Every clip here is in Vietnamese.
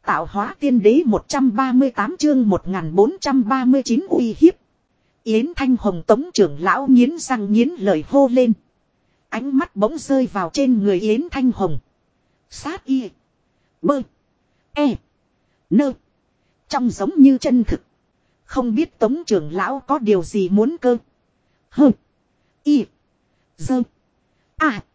Tạo hóa tiên đế 138 chương 1439 uy hiếp. Yến Thanh Hồng tống trưởng lão nghiến răng nghiến lời hô lên. Ánh mắt bỗng rơi vào trên người Yến Thanh Hồng. Sát y. Bơ. E. Nơ. Trong giống như chân thực. Không biết tống trưởng lão có điều gì muốn cơ. Hơ. Y. Dơ. À.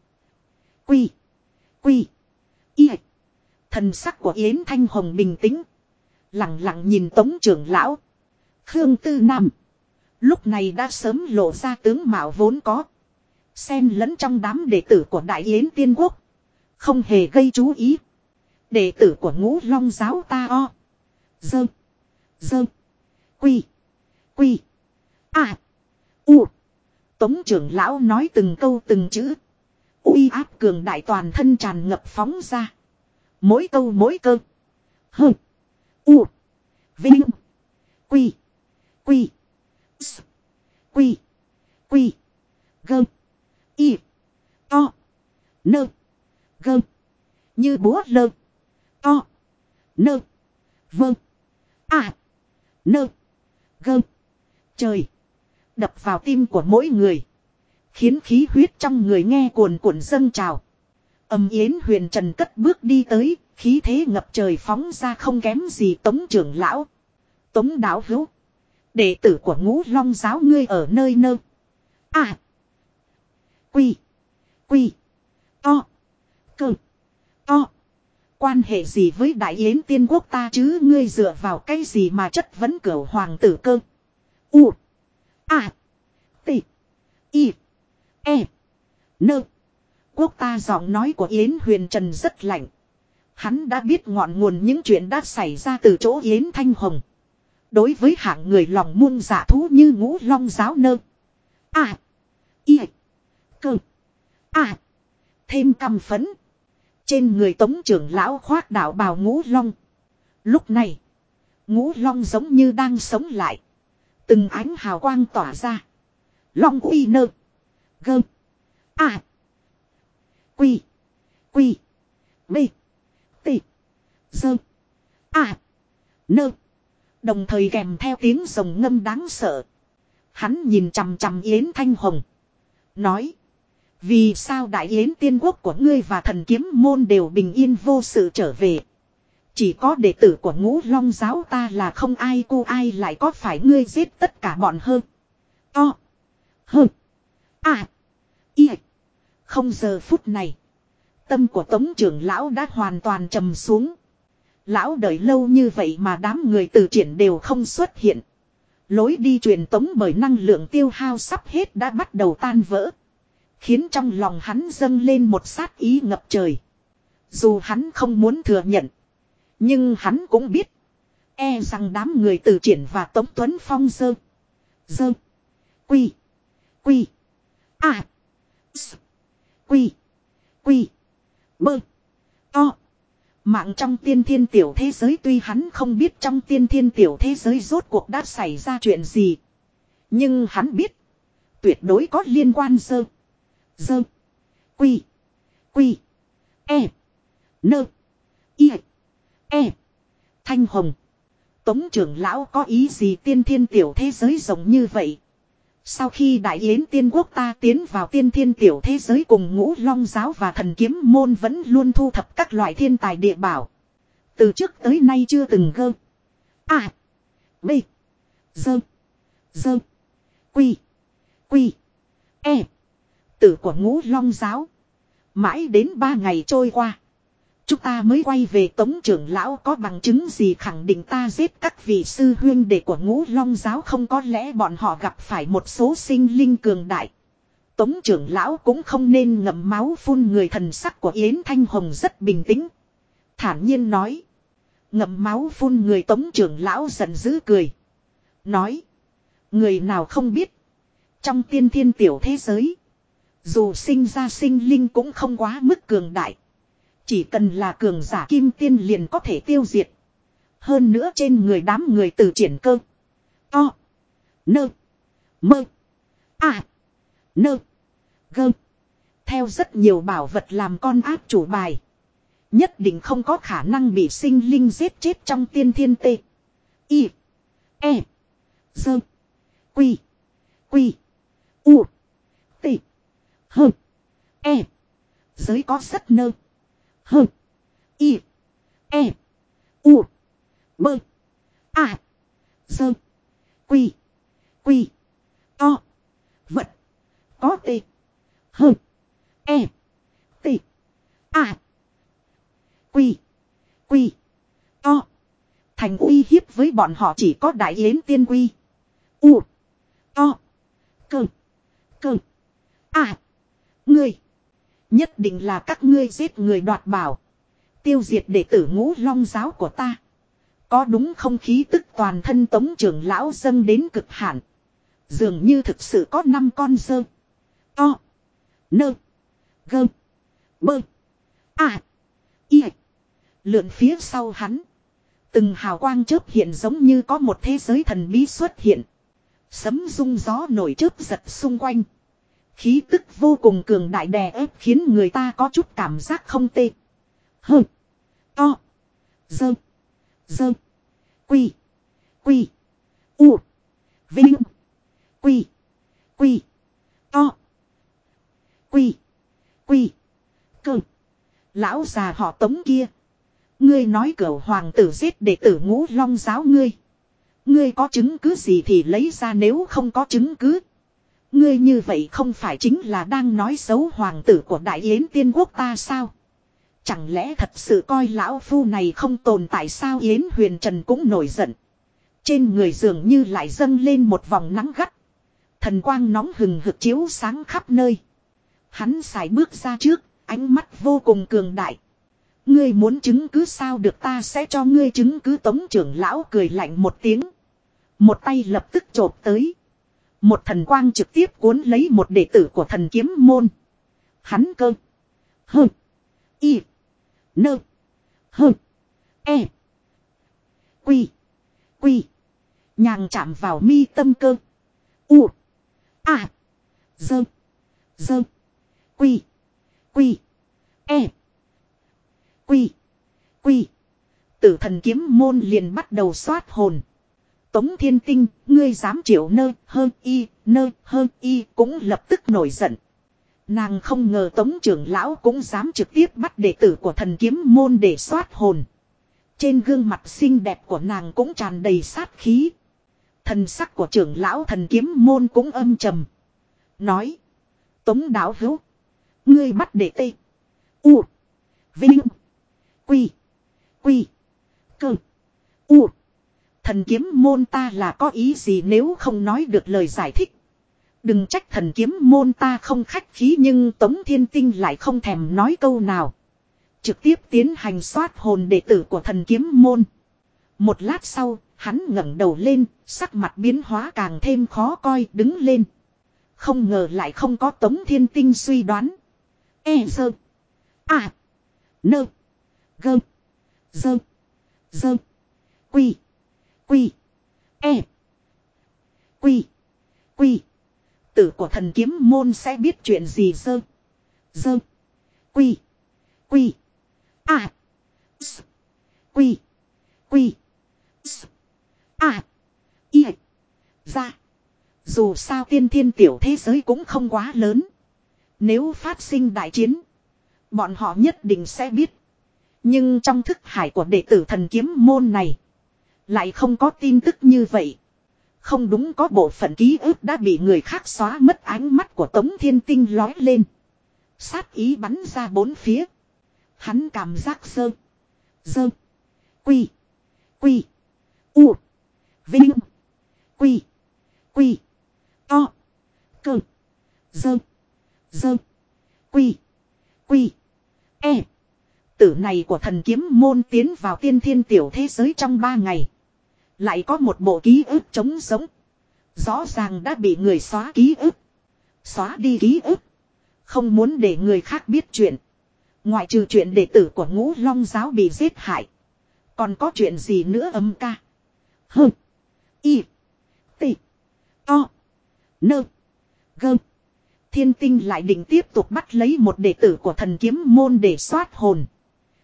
Quy. Quy. Y. Thần sắc của Yến Thanh Hồng bình tĩnh. Lặng lặng nhìn tống trưởng lão. Khương Tư Nam. Lúc này đã sớm lộ ra tướng mạo vốn có. Xen lẫn trong đám đệ tử của Đại Yến Tiên Quốc. Không hề gây chú ý. Đệ tử của Ngũ Long giáo ta o. Dơ. Dơ. Quy. Quy. À. U. Tống trưởng lão nói từng câu từng chữ. Uy áp cường đại toàn thân tràn ngập phóng ra. Mỗi câu mỗi cơ. Hơ. U. Vinh. Quy. Quy. S. Quy. Quy. Gơ. Y. To. Nơ. Gơ. Như búa lơ. To. Nơ. Vơ. À. Nơ. Gơ. Trời. Đập vào tim của mỗi người. Khiến khí huyết trong người nghe cuồn cuộn dâng trào. Yến Huyền Trần cất bước đi tới. Khí thế ngập trời phóng ra không kém gì Tống trưởng lão. Tống đạo hữu. Đệ tử của Ngũ Long giáo ngươi ở nơi nơ. À. Quy. Quy. To. Cơ. To. Quan hệ gì với Đại Yến Tiên Quốc ta chứ ngươi dựa vào cái gì mà chất vấn cửu hoàng tử cơ. U. A. T. I. E. Nơ. Quốc ta giọng nói của Yến Huyền Trần rất lạnh. Hắn đã biết ngọn nguồn những chuyện đã xảy ra từ chỗ Yến Thanh Hồng. Đối với hạng người lòng muôn dạ thú như Ngũ Long giáo nơ. À. Y. Cơ. À. Thêm căm phấn. Trên người tống trưởng lão khoác đạo bào Ngũ Long. Lúc này. Ngũ Long giống như đang sống lại. Từng ánh hào quang tỏa ra. Long uy nơ. Gơ. À. Quy. Quy. B. T. Dơ. À. Nơ. Đồng thời kèm theo tiếng rồng ngâm đáng sợ. Hắn nhìn chằm chằm Yến Thanh Hồng. Nói. Vì sao Đại Yến Tiên Quốc của ngươi và thần kiếm môn đều bình yên vô sự trở về. Chỉ có đệ tử của Ngũ Long giáo ta là không ai cô ai lại có phải ngươi giết tất cả bọn hơn. To. Hơn. À. Y. Không giờ phút này. Tâm của tống trưởng lão đã hoàn toàn trầm xuống. Lão đợi lâu như vậy mà đám người từ triển đều không xuất hiện. Lối đi truyền tống bởi năng lượng tiêu hao sắp hết đã bắt đầu tan vỡ. Khiến trong lòng hắn dâng lên một sát ý ngập trời. Dù hắn không muốn thừa nhận. Nhưng hắn cũng biết. E rằng đám người từ triển và Tống Tuấn Phong dơ. Dơ. Quy. Quy. À. S. Quy. Quy. Bơ. To. Mạng trong tiên thiên tiểu thế giới tuy hắn không biết trong tiên thiên tiểu thế giới rốt cuộc đã xảy ra chuyện gì. Nhưng hắn biết. Tuyệt đối có liên quan dơ. Dơ. Quy. Quy. E. Nơ. Y. E. Thanh Hồng. Tống trưởng lão có ý gì tiên thiên tiểu thế giới rộng như vậy. Sau khi Đại Yến Tiên Quốc ta tiến vào tiên thiên tiểu thế giới cùng Ngũ Long giáo và thần kiếm môn vẫn luôn thu thập các loại thiên tài địa bảo. Từ trước tới nay chưa từng gơ. À. B. Dơ. Dơ. Quy. Quy. E. Tử của Ngũ Long giáo. Mãi đến 3 ngày trôi qua. Chúng ta mới quay về Tống trưởng lão có bằng chứng gì khẳng định ta giết các vị sư huyên đệ của Ngũ Long giáo không có lẽ bọn họ gặp phải một số sinh linh cường đại. Tống trưởng lão cũng không nên ngậm máu phun người thần sắc của Yến Thanh Hồng rất bình tĩnh. Thản nhiên nói. Ngậm máu phun người Tống trưởng lão giận dữ cười. Nói. Người nào không biết. Trong tiên thiên tiểu thế giới. Dù sinh ra sinh linh cũng không quá mức cường đại. Chỉ cần là cường giả kim tiên liền có thể tiêu diệt. Hơn nữa trên người đám người từ triển cơ. To. Nơ. Mơ. À. Nơ. Gơ. Theo rất nhiều bảo vật làm con áp chủ bài. Nhất định không có khả năng bị sinh linh giết chết trong tiên thiên tê. Y. E. Dơ. Quy. Quy. U. T. H. E. Giới có rất nơ. H. Y. E. U. B. A. Dơ. Quy. Quy. To. Vật. Có T. H. E. T. A. Quy. Quy. To. Thành uy hiếp với bọn họ chỉ có đại yến tiên quy. U. To. Cơ. Cơ. A. Ngươi. Nhất định là các ngươi giết người đoạt bảo. Tiêu diệt đệ tử Ngũ Long giáo của ta. Có đúng không? Khí tức toàn thân Tống trưởng lão dâng đến cực hạn. Dường như thực sự có 5 con dơ. To. Nơ. Gơ. Bơ. A. Y. Lượn phía sau hắn. Từng hào quang chớp hiện giống như có một thế giới thần bí xuất hiện. Sấm rung gió nổi chớp giật xung quanh. Khí tức vô cùng cường đại đè ép khiến người ta có chút cảm giác không tệ. Hơ. To. Dơ. Dơ. Quy. Quy. U. Vinh. Quy. Quy. To. Quy. Quy. Cơ. Lão già họ Tống kia. Ngươi nói cửu hoàng tử giết đệ tử Ngũ Long giáo ngươi. Ngươi có chứng cứ gì thì lấy ra, nếu không có chứng cứ. Ngươi như vậy không phải chính là đang nói xấu hoàng tử của Đại Yến Tiên Quốc ta sao? Chẳng lẽ thật sự coi lão phu này không tồn tại sao? Yến Huyền Trần cũng nổi giận. Trên người dường như lại dâng lên một vòng nắng gắt. Thần quang nóng hừng hực chiếu sáng khắp nơi. Hắn sải bước ra trước, ánh mắt vô cùng cường đại. Ngươi muốn chứng cứ sao? Được, ta sẽ cho ngươi chứng cứ. Tống trưởng lão cười lạnh một tiếng. Một tay lập tức chộp tới. Một thần quang trực tiếp cuốn lấy một đệ tử của thần kiếm môn. Hắn cơ. Hơ. Y. Nơ. Hơ. E. Quy. Quy. Nhàng chạm vào mi tâm cơ. U. A. Dơ. Dơ. Quy. Quy. E. Quy. Quy. Tử thần kiếm môn liền bắt đầu xoát hồn. Tống Thiên Tinh, ngươi dám triệu nơ hơ y cũng lập tức nổi giận. Nàng không ngờ Tống trưởng lão cũng dám trực tiếp bắt đệ tử của thần kiếm môn để xoát hồn. Trên gương mặt xinh đẹp của nàng cũng tràn đầy sát khí. Thần sắc của trưởng lão thần kiếm môn cũng âm trầm. Nói. Tống đạo hữu. Ngươi bắt đệ tê. U. Vinh. Quy. Quy. Cơ. U. Thần kiếm môn ta là có ý gì? Nếu không nói được lời giải thích. Đừng trách thần kiếm môn ta không khách khí. Nhưng Tống Thiên Tinh lại không thèm nói câu nào. Trực tiếp tiến hành soát hồn đệ tử của thần kiếm môn. Một lát sau, hắn ngẩng đầu lên, sắc mặt biến hóa càng thêm khó coi, đứng lên. Không ngờ lại không có Tống Thiên Tinh suy đoán. E dơ. A. Nơ. Gơ. Dơ. Dơ. Quy. Quy. E. Quy. Quy. Tử của thần kiếm môn sẽ biết chuyện gì? Dơ. Dơ. Quy. Quy. A. S. Quy. Quy. S. A. Y. Ra. Dù sao tiên thiên tiểu thế giới cũng không quá lớn. Nếu phát sinh đại chiến, bọn họ nhất định sẽ biết. Nhưng trong thức hải của đệ tử thần kiếm môn này lại không có tin tức như vậy. Không đúng, có bộ phận ký ức đã bị người khác xóa mất. Ánh mắt của Tống Thiên Tinh lói lên. Sát ý bắn ra bốn phía. Hắn cảm giác dơ. Dơ. Quy. Quy. U. Vinh. Quy. Quy. To. Cơ. Dơ. Dơ. Quy. Quy. E. Tử này của thần kiếm môn tiến vào tiên thiên tiểu thế giới trong 3 ngày. Lại có một bộ ký ức trống sống. Rõ ràng đã bị người xóa ký ức. Xóa đi ký ức. Không muốn để người khác biết chuyện. Ngoại trừ chuyện đệ tử của Ngũ Long giáo bị giết hại. Còn có chuyện gì nữa? Âm ca. Hơ. Y. T. To. Nơ. Gơ. Thiên Tinh lại định tiếp tục bắt lấy một đệ tử của thần kiếm môn để soát hồn.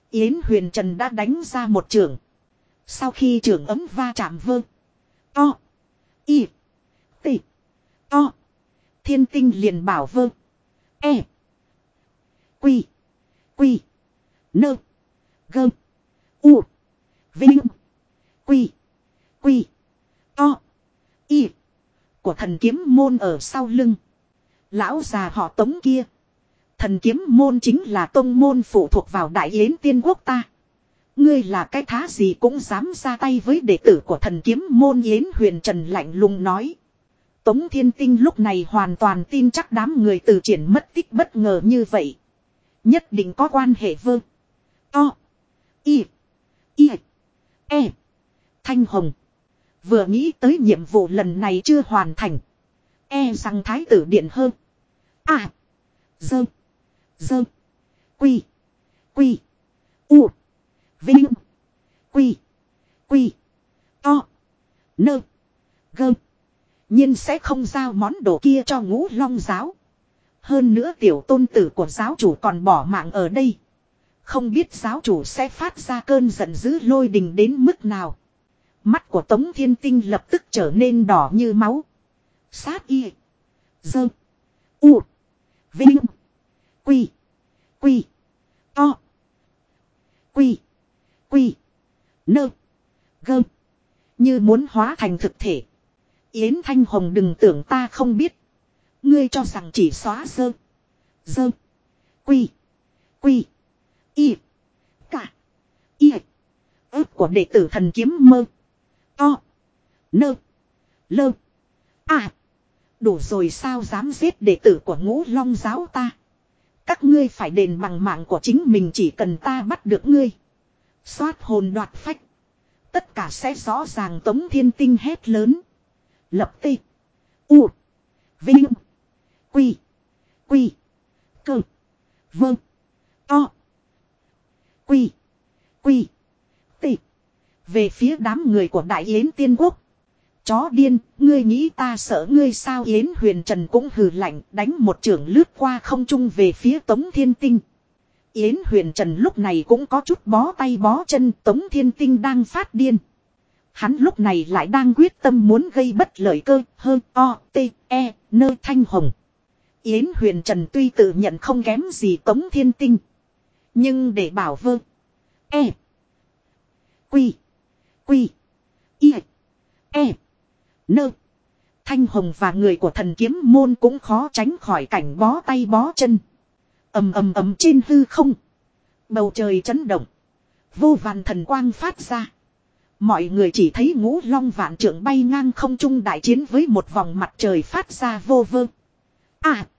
Yến Huyền Trần đã đánh ra một chưởng. Sau khi chưởng ấm va chạm vơ. To. Y. T. To. Thiên tinh liền bảo vơ. E. Quy. Quy. Nơ. Gơ. U. Vinh. Quy. Quy. To. Y. Của thần kiếm môn ở sau lưng. Lão già họ Tống kia. Thần kiếm môn chính là tông môn phụ thuộc vào Đại Yến Tiên Quốc ta. Ngươi là cái thá gì cũng dám ra tay với đệ tử của thần kiếm môn. Yến Huyền Trần lạnh lùng nói. Tống Thiên Tinh lúc này hoàn toàn tin chắc đám người từ triển mất tích bất ngờ như vậy. Nhất định có quan hệ vơ. To. Y. Y. E. Thanh Hồng. Vừa nghĩ tới nhiệm vụ lần này chưa hoàn thành. E rằng thái tử điện hơn. À. Dơ. Dơ. Quy. Quy. U. Vinh. Quy. Quy. To. Nơ. Gơ. nhiên sẽ không giao món đồ kia cho Ngũ Long giáo. Hơn nữa tiểu tôn tử của giáo chủ còn bỏ mạng ở đây. Không biết giáo chủ sẽ phát ra cơn giận dữ lôi đình đến mức nào. Mắt của Tống Thiên Tinh lập tức trở nên đỏ như máu. Sát y. Dơ. U. Vinh. Quy. Quy. To. Quy. Quy. Nơ. Gơ. Như muốn hóa thành thực thể. Yến Thanh Hồng đừng tưởng ta không biết. Ngươi cho rằng chỉ xóa dơ. Dơ. Quy. Quy. Y. Cả. Y. ớt của đệ tử thần kiếm mơ. To. Nơ. Lơ. À. Đủ rồi sao dám giết đệ tử của Ngũ Long giáo ta. Các ngươi phải đền bằng mạng của chính mình chỉ cần ta bắt được ngươi. Xoát hồn đoạt phách. Tất cả sẽ rõ ràng. Tống Thiên Tinh hét lớn. Lập tê. U. Vinh. Quy. Quy. Cơ. Vâng. To. Quy. Quy. Tê. Về phía đám người của Đại Yến Tiên Quốc. Chó điên, ngươi nghĩ ta sợ ngươi sao? Yến Huyền Trần cũng hừ lạnh, đánh một chưởng lướt qua không trung về phía Tống Thiên Tinh. Yến Huyền Trần lúc này cũng có chút bó tay bó chân. Tống Thiên Tinh đang phát điên. Hắn lúc này lại đang quyết tâm muốn gây bất lợi cơ hơn o t e nơ Thanh Hồng. Yến Huyền Trần tuy tự nhận không kém gì Tống Thiên Tinh. Nhưng để bảo vơ. E. Quy. Quy. Y. E. Nơ. Thanh Hồng và người của thần kiếm môn cũng khó tránh khỏi cảnh bó tay bó chân. Ầm ầm ầm trên hư không. Bầu trời chấn động. Vô vàn thần quang phát ra. Mọi người chỉ thấy Ngũ Long vạn trượng bay ngang không trung đại chiến với một vòng mặt trời phát ra vô vơ. À.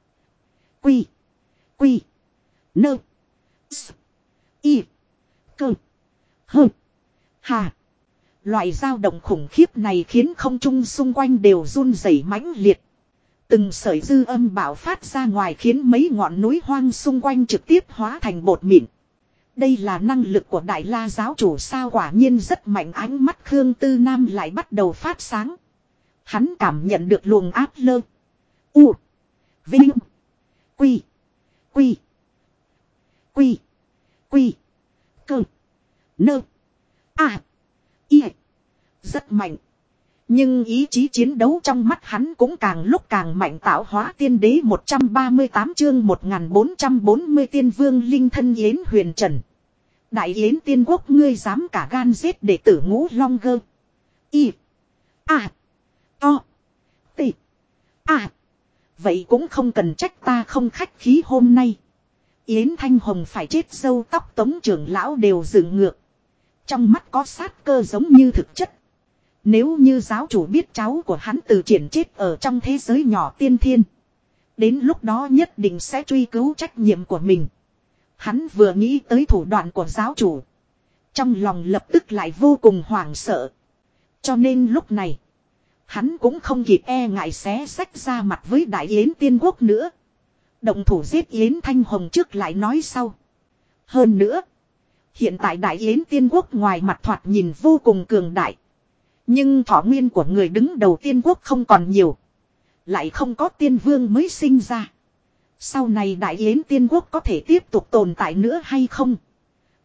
Quy. Quy. Nơ. S. Y. Cơ. Hơ. Hà. Loại dao động khủng khiếp này khiến không trung xung quanh đều run rẩy mãnh liệt. Từng sợi dư âm bạo phát ra ngoài khiến mấy ngọn núi hoang xung quanh trực tiếp hóa thành bột mịn. Đây là năng lực của Đại La giáo chủ sao? Quả nhiên rất mạnh. Ánh mắt Khương Tư Nam lại bắt đầu phát sáng. Hắn cảm nhận được luồng áp lơ. U. Vinh. Quy. Quy. Quy. Quy. Cơ. Nơ. À. Y. Rất mạnh. Nhưng ý chí chiến đấu trong mắt hắn cũng càng lúc càng mạnh. Tạo hóa tiên đế 138 chương 1440 tiên vương linh thân Yến Huyền Trần. Đại Yến Tiên Quốc ngươi dám cả gan giết đệ tử Ngũ Long gơ. Y. À. To. T. À. Vậy cũng không cần trách ta không khách khí hôm nay. Yến Thanh Hồng phải chết râu tóc Tống trưởng lão đều dựng ngược. Trong mắt có sát cơ giống như thực chất. Nếu như giáo chủ biết cháu của hắn từ triển chết ở trong thế giới nhỏ tiên thiên. Đến lúc đó nhất định sẽ truy cứu trách nhiệm của mình. Hắn vừa nghĩ tới thủ đoạn của giáo chủ. Trong lòng lập tức lại vô cùng hoảng sợ. Cho nên lúc này. Hắn cũng không kịp e ngại xé xách ra mặt với Đại Yến Tiên Quốc nữa. Động thủ giết Yến Thanh Hồng trước lại nói sau. Hơn nữa. Hiện tại Đại Yến Tiên Quốc ngoài mặt thoạt nhìn vô cùng cường đại. Nhưng thọ nguyên của người đứng đầu tiên quốc không còn nhiều. Lại không có tiên vương mới sinh ra. Sau này Đại Yến Tiên Quốc có thể tiếp tục tồn tại nữa hay không?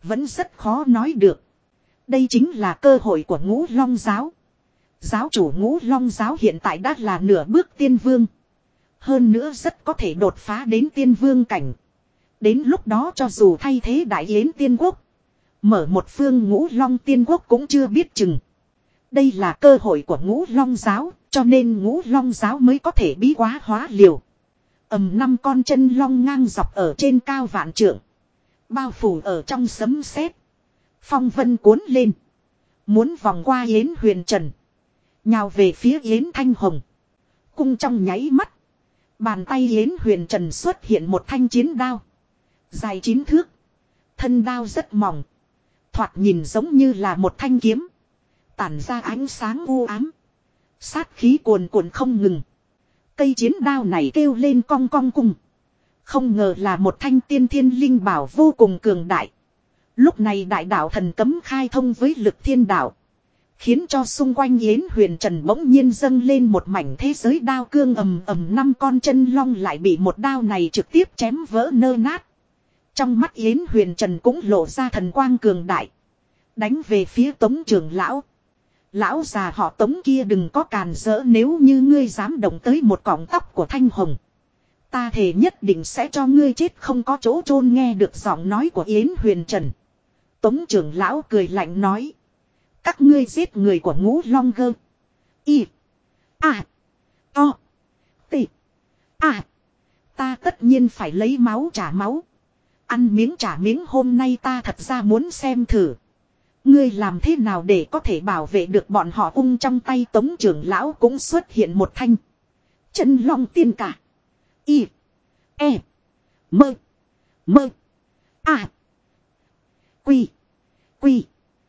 Vẫn rất khó nói được. Đây chính là cơ hội của Ngũ Long giáo. Giáo chủ Ngũ Long giáo hiện tại đã là nửa bước tiên vương. Hơn nữa rất có thể đột phá đến tiên vương cảnh. Đến lúc đó cho dù thay thế Đại Yến tiên quốc, mở một phương Ngũ Long tiên quốc cũng chưa biết chừng. Đây là cơ hội của Ngũ Long giáo, cho nên Ngũ Long giáo mới có thể bí quá hóa liều. Năm con chân long ngang dọc ở trên cao vạn trượng, bao phủ ở trong sấm sét, phong vân cuốn lên, muốn vòng qua Yến Huyền Trần, nhào về phía Yến Thanh Hồng. Cung trong nháy mắt, bàn tay Yến Huyền Trần xuất hiện một thanh chiến đao, dài 9 thước, thân đao rất mỏng, thoạt nhìn giống như là một thanh kiếm, tản ra ánh sáng u ám, sát khí cuồn cuộn không ngừng. Cây chiến đao này kêu lên cong cong cung. Không ngờ là một thanh tiên thiên linh bảo vô cùng cường đại. Lúc này đại đạo thần cấm khai thông với lực thiên đạo, khiến cho xung quanh Yến Huyền Trần bỗng nhiên dâng lên một mảnh thế giới đao cương. Năm con chân long lại bị một đao này trực tiếp chém vỡ nơ nát. Trong mắt Yến Huyền Trần cũng lộ ra thần quang cường đại, đánh về phía Tống trưởng lão. Lão già họ Tống kia đừng có càn rỡ, nếu như ngươi dám động tới một cọng tóc của Thanh Hồng, ta thề nhất định sẽ cho ngươi chết không có chỗ chôn. Nghe được giọng nói của Yến Huyền Trần, Tống trưởng lão cười lạnh nói: các ngươi giết người của Ngũ Long Gơ Y A O T A, ta tất nhiên phải lấy máu trả máu, ăn miếng trả miếng. Hôm nay ta thật ra muốn xem thử ngươi làm thế nào để có thể bảo vệ được bọn họ. Ung trong tay Tống trưởng lão cũng xuất hiện một thanh chân long tiên cả. Y E Mơ Mơ A Quy Quy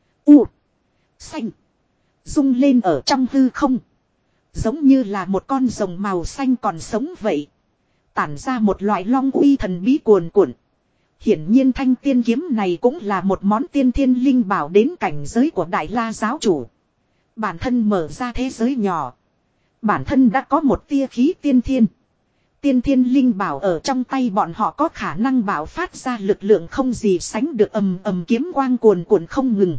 U xanh, rung lên ở trong hư không, giống như là một con rồng màu xanh còn sống vậy, tản ra một loại long uy thần bí cuồn cuộn. Hiển nhiên thanh tiên kiếm này cũng là một món tiên thiên linh bảo đến cảnh giới của Đại La giáo chủ. Bản thân mở ra thế giới nhỏ, bản thân đã có một tia khí tiên thiên. Tiên thiên linh bảo ở trong tay bọn họ có khả năng bạo phát ra lực lượng không gì sánh được. Kiếm quang cuồn cuộn không ngừng,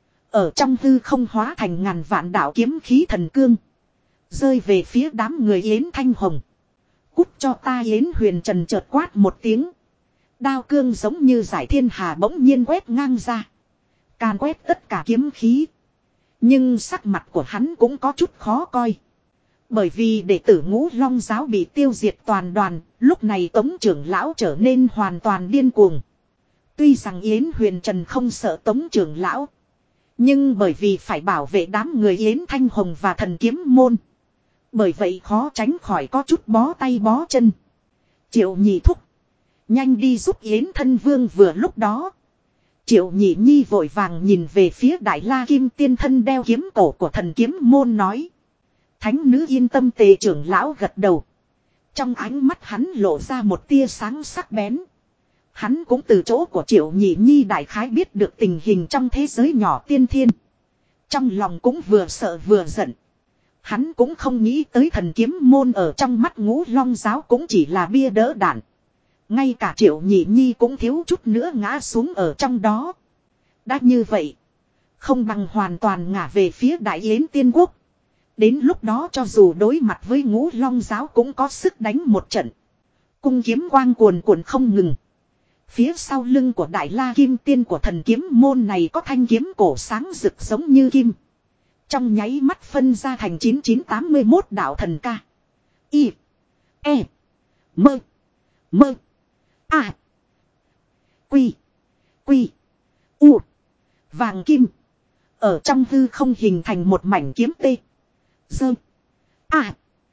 ở trong hư không hóa thành ngàn vạn đạo kiếm khí thần cương, rơi về phía đám người Yến Thanh Hồng. Cút cho ta! Yến Huyền Trần chợt quát một tiếng. Đao cương giống như giải thiên hà bỗng nhiên quét ngang ra, càn quét tất cả kiếm khí. Nhưng sắc mặt của hắn cũng có chút khó coi, bởi vì đệ tử Ngũ Long giáo bị tiêu diệt toàn đoàn. Lúc này Tống trưởng lão trở nên hoàn toàn điên cuồng. Tuy rằng Yến Huyền Trần không sợ Tống trưởng lão, nhưng bởi vì phải bảo vệ đám người Yến Thanh Hồng và thần kiếm môn, bởi vậy khó tránh khỏi có chút bó tay bó chân. Triệu Nhị thúc, nhanh đi giúp Yến thân vương. Vừa lúc đó, Triệu Nhị Nhi vội vàng nhìn về phía Đại La Kim Tiên thân đeo kiếm cổ của thần kiếm môn nói: thánh nữ yên tâm. Tề trưởng lão gật đầu, trong ánh mắt hắn lộ ra một tia sáng sắc bén. Hắn cũng từ chỗ của Triệu Nhị Nhi đại khái biết được tình hình trong thế giới nhỏ tiên thiên, trong lòng cũng vừa sợ vừa giận. Hắn cũng không nghĩ tới thần kiếm môn ở trong mắt Ngũ Long giáo cũng chỉ là bia đỡ đạn. Ngay cả Triệu Nhị Nhi cũng thiếu chút nữa ngã xuống ở trong đó. Đã như vậy, không bằng hoàn toàn ngả về phía Đại Yến tiên quốc. Đến lúc đó cho dù đối mặt với Ngũ Long giáo cũng có sức đánh một trận. Cung kiếm quang cuồn cuộn không ngừng. Phía sau lưng của Đại La Kim Tiên của thần kiếm môn này có thanh kiếm cổ sáng rực giống như kim. Trong nháy mắt phân ra thành 9981 đạo thần ca. Y E Mơ Mơ A Quy Quy U vàng kim. Ở trong hư không hình thành một mảnh kiếm tê. Dơ A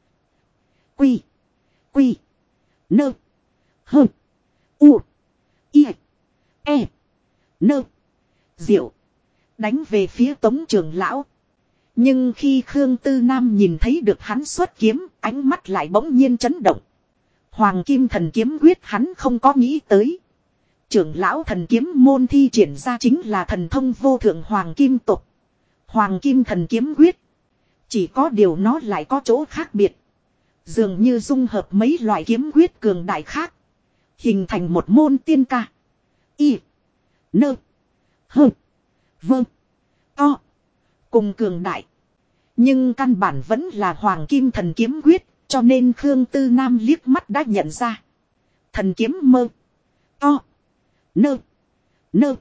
Quy Quy Nơ Hơ U I E Nơ Diệu, đánh về phía Tống trưởng lão. Nhưng khi Khương Tư Nam nhìn thấy được hắn xuất kiếm, ánh mắt lại bỗng nhiên chấn động. Hoàng Kim Thần Kiếm Quyết hắn không có nghĩ tới. Trưởng lão thần kiếm môn thi triển ra chính là thần thông vô thượng Hoàng Kim tục. Hoàng Kim Thần Kiếm Quyết. Chỉ có điều nó lại có chỗ khác biệt. Dường như dung hợp mấy loại kiếm quyết cường đại khác, hình thành một môn tiên ca. Y Nơ Hơ. Vâng. To. Cùng cường đại. Nhưng căn bản vẫn là Hoàng Kim Thần Kiếm Quyết, cho nên Khương Tư Nam liếc mắt đã nhận ra. Thần kiếm mơ. To. Nơ. Nơ.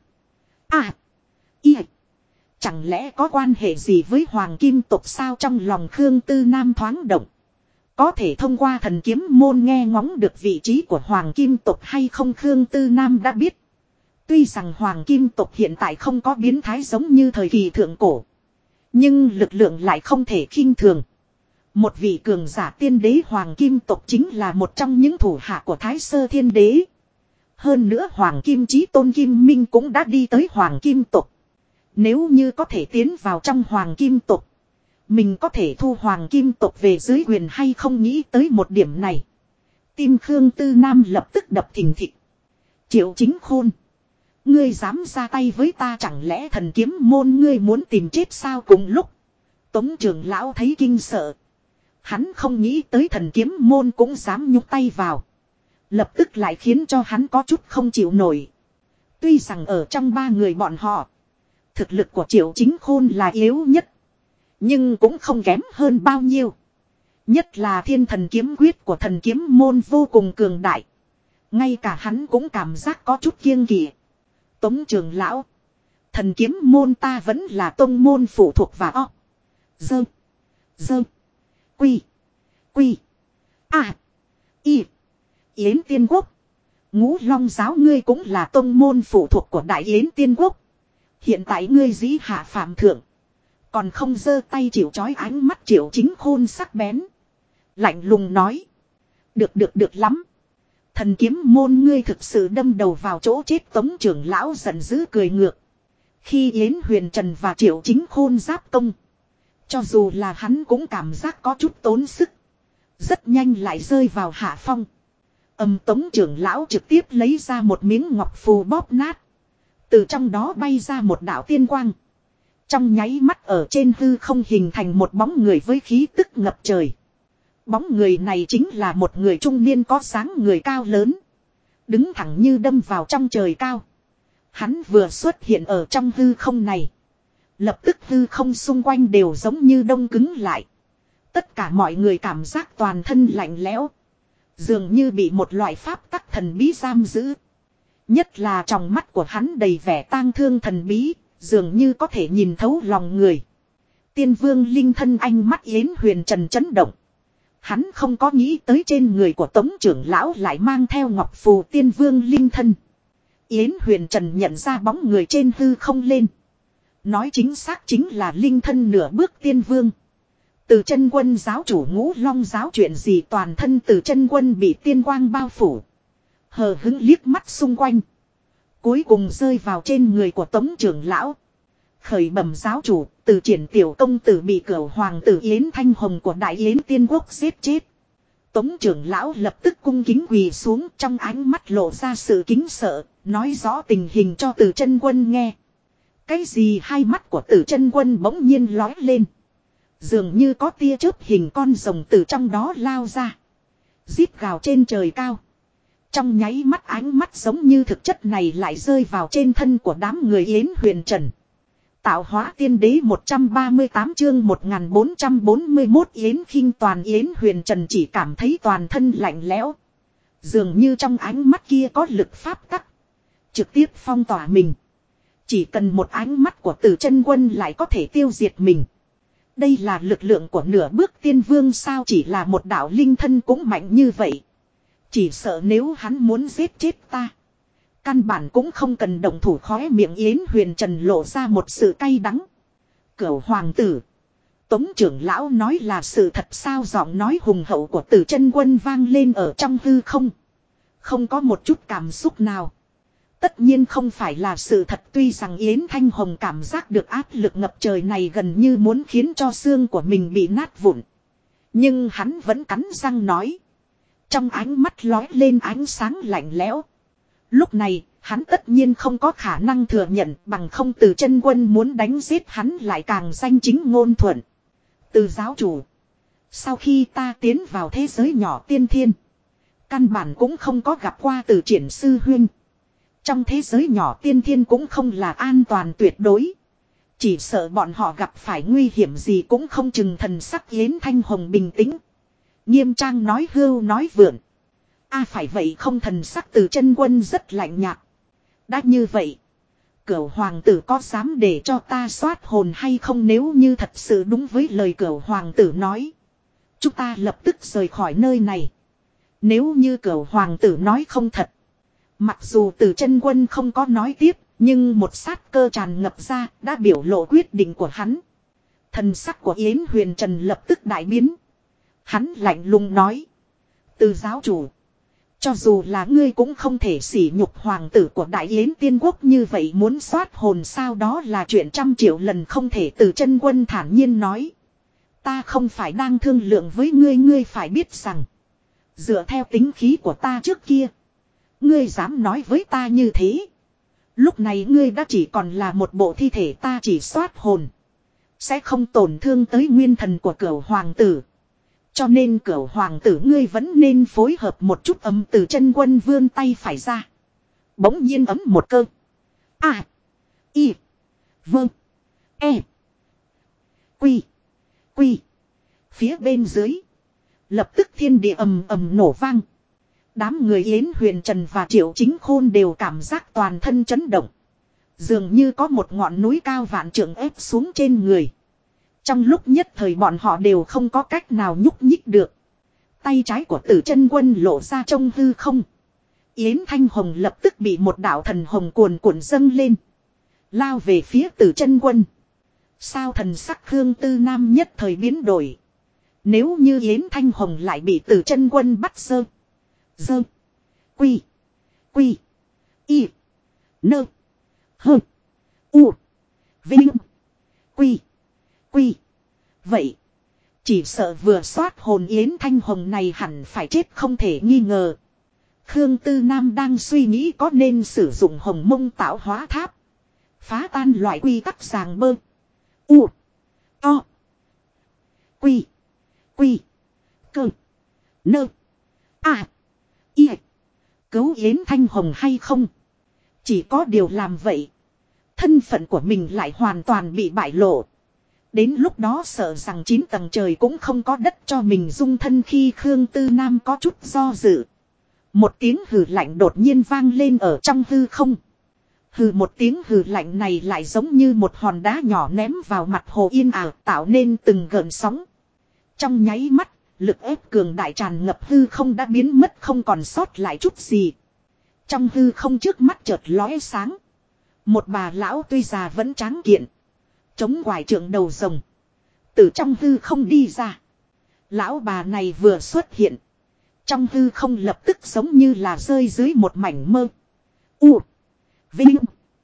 À. Y. Chẳng lẽ có quan hệ gì với Hoàng Kim tộc sao, trong lòng Khương Tư Nam thoáng động. Có thể thông qua thần kiếm môn nghe ngóng được vị trí của Hoàng Kim tộc hay không, Khương Tư Nam đã biết. Tuy rằng Hoàng Kim tộc hiện tại không có biến thái giống như thời kỳ thượng cổ. Nhưng lực lượng lại không thể khinh thường. Một vị cường giả tiên đế Hoàng Kim tộc chính là một trong những thủ hạ của Thái Sơ Thiên Đế. Hơn nữa Hoàng Kim Chí Tôn Kim Minh cũng đã đi tới Hoàng Kim tộc. Nếu như có thể tiến vào trong Hoàng Kim tộc, mình có thể thu Hoàng Kim tộc về dưới quyền hay không, nghĩ tới một điểm này. Tim Khương Tư Nam lập tức đập thình thịch. Triệu Chính Khôn. Ngươi dám ra tay với ta, chẳng lẽ thần kiếm môn ngươi muốn tìm chết sao? Cùng lúc Tống trưởng lão thấy kinh sợ. Hắn không nghĩ tới thần kiếm môn cũng dám nhúc tay vào. Lập tức lại khiến cho hắn có chút không chịu nổi. Tuy rằng ở trong ba người bọn họ, thực lực của Triệu Chính Khôn là yếu nhất, nhưng cũng không kém hơn bao nhiêu. Nhất là thiên thần kiếm quyết của thần kiếm môn vô cùng cường đại. Ngay cả hắn cũng cảm giác có chút kiêng kỵ. Tống trưởng lão, thần kiếm môn ta vẫn là tông môn phụ thuộc và o. Dơ. Dơ. Quy. Quy. À. Y. Yến Tiên Quốc. Ngũ Long giáo ngươi cũng là tông môn phụ thuộc của Đại Yến Tiên Quốc. Hiện tại ngươi dĩ hạ phạm thượng. Còn không giơ tay chịu trói, ánh mắt Triệu Chính Khôn sắc bén. Lạnh lùng nói. Được lắm. Thần kiếm môn ngươi thực sự đâm đầu vào chỗ chết. Tống trưởng lão giận dữ cười ngược. Khi Yến Huyền Trần và Triệu Chính Khôn giáp công, cho dù là hắn cũng cảm giác có chút tốn sức. Rất nhanh lại rơi vào hạ phong. Tống trưởng lão trực tiếp lấy ra một miếng ngọc phù bóp nát. Từ trong đó bay ra một đạo tiên quang. Trong nháy mắt ở trên hư không hình thành một bóng người với khí tức ngập trời. Bóng người này chính là một người trung niên có dáng người cao lớn. Đứng thẳng như đâm vào trong trời cao. Hắn vừa xuất hiện ở trong hư không này. Lập tức hư không xung quanh đều giống như đông cứng lại. Tất cả mọi người cảm giác toàn thân lạnh lẽo. Dường như bị một loại pháp tắc thần bí giam giữ. Nhất là trong mắt của hắn đầy vẻ tang thương thần bí. Dường như có thể nhìn thấu lòng người. Tiên vương linh thân, ánh mắt Yến Huyền Trần chấn động. Hắn không có nghĩ tới trên người của Tống trưởng lão lại mang theo ngọc phù tiên vương linh thân. Yến Huyền Trần nhận ra bóng người trên hư không lên. Nói chính xác chính là linh thân nửa bước tiên vương. Từ chân quân giáo chủ Ngũ Long giáo chuyện gì toàn thân từ chân quân bị tiên quang bao phủ. Hờ hững liếc mắt xung quanh. Cuối cùng rơi vào trên người của Tống trưởng lão. Khởi bẩm giáo chủ, từ triển tiểu công tử bị cửu hoàng tử Yến Thanh Hồng của Đại Yến Tiên Quốc giết chết. Tống trưởng lão lập tức cung kính quỳ xuống, trong ánh mắt lộ ra sự kính sợ, nói rõ tình hình cho Từ Chân Quân nghe. Cái gì? Hai mắt của Từ Chân Quân bỗng nhiên lóe lên. Dường như có tia chớp hình con rồng từ trong đó lao ra. Rít gào trên trời cao. Trong nháy mắt ánh mắt giống như thực chất này lại rơi vào trên thân của đám người Yến Huyền Trần. Tạo hóa tiên đế 138 chương 1441 Yến khinh toàn. Yến Huyền Trần chỉ cảm thấy toàn thân lạnh lẽo. Dường như trong ánh mắt kia có lực pháp tắc. Trực tiếp phong tỏa mình. Chỉ cần một ánh mắt của Từ Chân Quân lại có thể tiêu diệt mình. Đây là lực lượng của nửa bước tiên vương sao? Chỉ là một đạo linh thân cũng mạnh như vậy. Chỉ sợ nếu hắn muốn giết chết ta, căn bản cũng không cần động thủ. Khóe miệng Yến Huyền Trần lộ ra một sự cay đắng. Cửu hoàng tử, Tống trưởng lão nói là sự thật sao? Giọng nói hùng hậu của Từ Chân Quân vang lên ở trong hư không. Không có một chút cảm xúc nào. Tất nhiên không phải là sự thật. Tuy rằng Yến Thanh Hồng cảm giác được áp lực ngập trời này gần như muốn khiến cho xương của mình bị nát vụn. Nhưng hắn vẫn cắn răng nói. Trong ánh mắt lóe lên ánh sáng lạnh lẽo. Lúc này, hắn tất nhiên không có khả năng thừa nhận, bằng không Từ Chân Quân muốn đánh giết hắn lại càng danh chính ngôn thuận. Từ giáo chủ, sau khi ta tiến vào thế giới nhỏ tiên thiên, căn bản cũng không có gặp qua Từ Triển sư huynh. trong thế giới nhỏ tiên thiên cũng không là an toàn tuyệt đối. Chỉ sợ bọn họ gặp phải nguy hiểm gì cũng không chừng. Thần sắc Yến Thanh Hồng bình tĩnh. Nghiêm trang nói hưu nói vượn. Phải vậy không? Thần sắc Từ Chân Quân rất lạnh nhạt. Đã như vậy, Cửu hoàng tử có dám để cho ta soát hồn hay không? Nếu như thật sự đúng với lời Cửu hoàng tử nói, chúng ta lập tức rời khỏi nơi này. Nếu như Cửu hoàng tử nói không thật, mặc dù Từ Chân Quân không có nói tiếp, nhưng một sát cơ tràn ngập ra đã biểu lộ quyết định của hắn. Thần sắc của Yến Huyền Trần lập tức đại biến. Hắn lạnh lùng nói: Từ giáo chủ, cho dù là ngươi cũng không thể sỉ nhục hoàng tử của Đại Yến Tiên Quốc như vậy. Muốn soát hồn sao? Đó là chuyện 100.000.000 lần không thể. Từ Chân Quân thản nhiên nói: Ta không phải đang thương lượng với ngươi. Ngươi phải biết rằng, dựa theo tính khí của ta trước kia, ngươi dám nói với ta như thế, lúc này ngươi đã chỉ còn là một bộ thi thể. Ta chỉ soát hồn, sẽ không tổn thương tới nguyên thần của Cửu hoàng tử. Cho nên Cửu hoàng tử ngươi vẫn nên phối hợp một chút. Từ Chân Quân vươn tay phải ra, bỗng nhiên ấm một cơ. I Vâng E Quy Phía bên dưới lập tức thiên địa ầm ầm nổ vang. Đám người Yến Huyền Trần và Triệu Chính Khôn đều cảm giác toàn thân chấn động, dường như có một ngọn núi cao vạn trượng ép xuống trên người. Trong lúc nhất thời bọn họ đều không có cách nào nhúc nhích được. Tay trái của Từ Chân Quân lộ ra trong hư không. Yến Thanh Hồng lập tức bị một đạo thần hồng cuồn cuộn dâng lên, lao về phía Từ Chân Quân. Sao? Thần sắc Khương Tư Nam nhất thời biến đổi. Nếu như Yến Thanh Hồng lại bị Từ Chân Quân bắt Dơ Quy Y Nơ Hơ U Vinh Quy vậy, chỉ sợ vừa soát hồn Yến Thanh Hồng này hẳn phải chết không thể nghi ngờ. Khương Tư Nam đang suy nghĩ có nên sử dụng Hồng Mông Tạo Hóa Tháp phá tan loại quy tắc ràng bơ To Quy Cơ Nơ Y cứu Yến Thanh Hồng hay không. Chỉ có điều làm vậy, thân phận của mình lại hoàn toàn bị bại lộ. Đến lúc đó sợ rằng 9 tầng trời cũng không có đất cho mình dung thân. Khi Khương Tư Nam có chút do dự, một tiếng hừ lạnh đột nhiên vang lên ở trong hư không. Một tiếng hừ lạnh này lại giống như một hòn đá nhỏ ném vào mặt hồ yên ả, tạo nên từng gợn sóng. Trong nháy mắt, lực ép cường đại tràn ngập hư không đã biến mất không còn sót lại chút gì. Trong hư không trước mắt chợt lóe sáng. Một bà lão tuy già vẫn tráng kiện, chống quải trượng đầu rồng, từ trong hư không đi ra. Lão bà này vừa xuất hiện, trong hư không lập tức giống như là rơi dưới một mảnh mơ. Vinh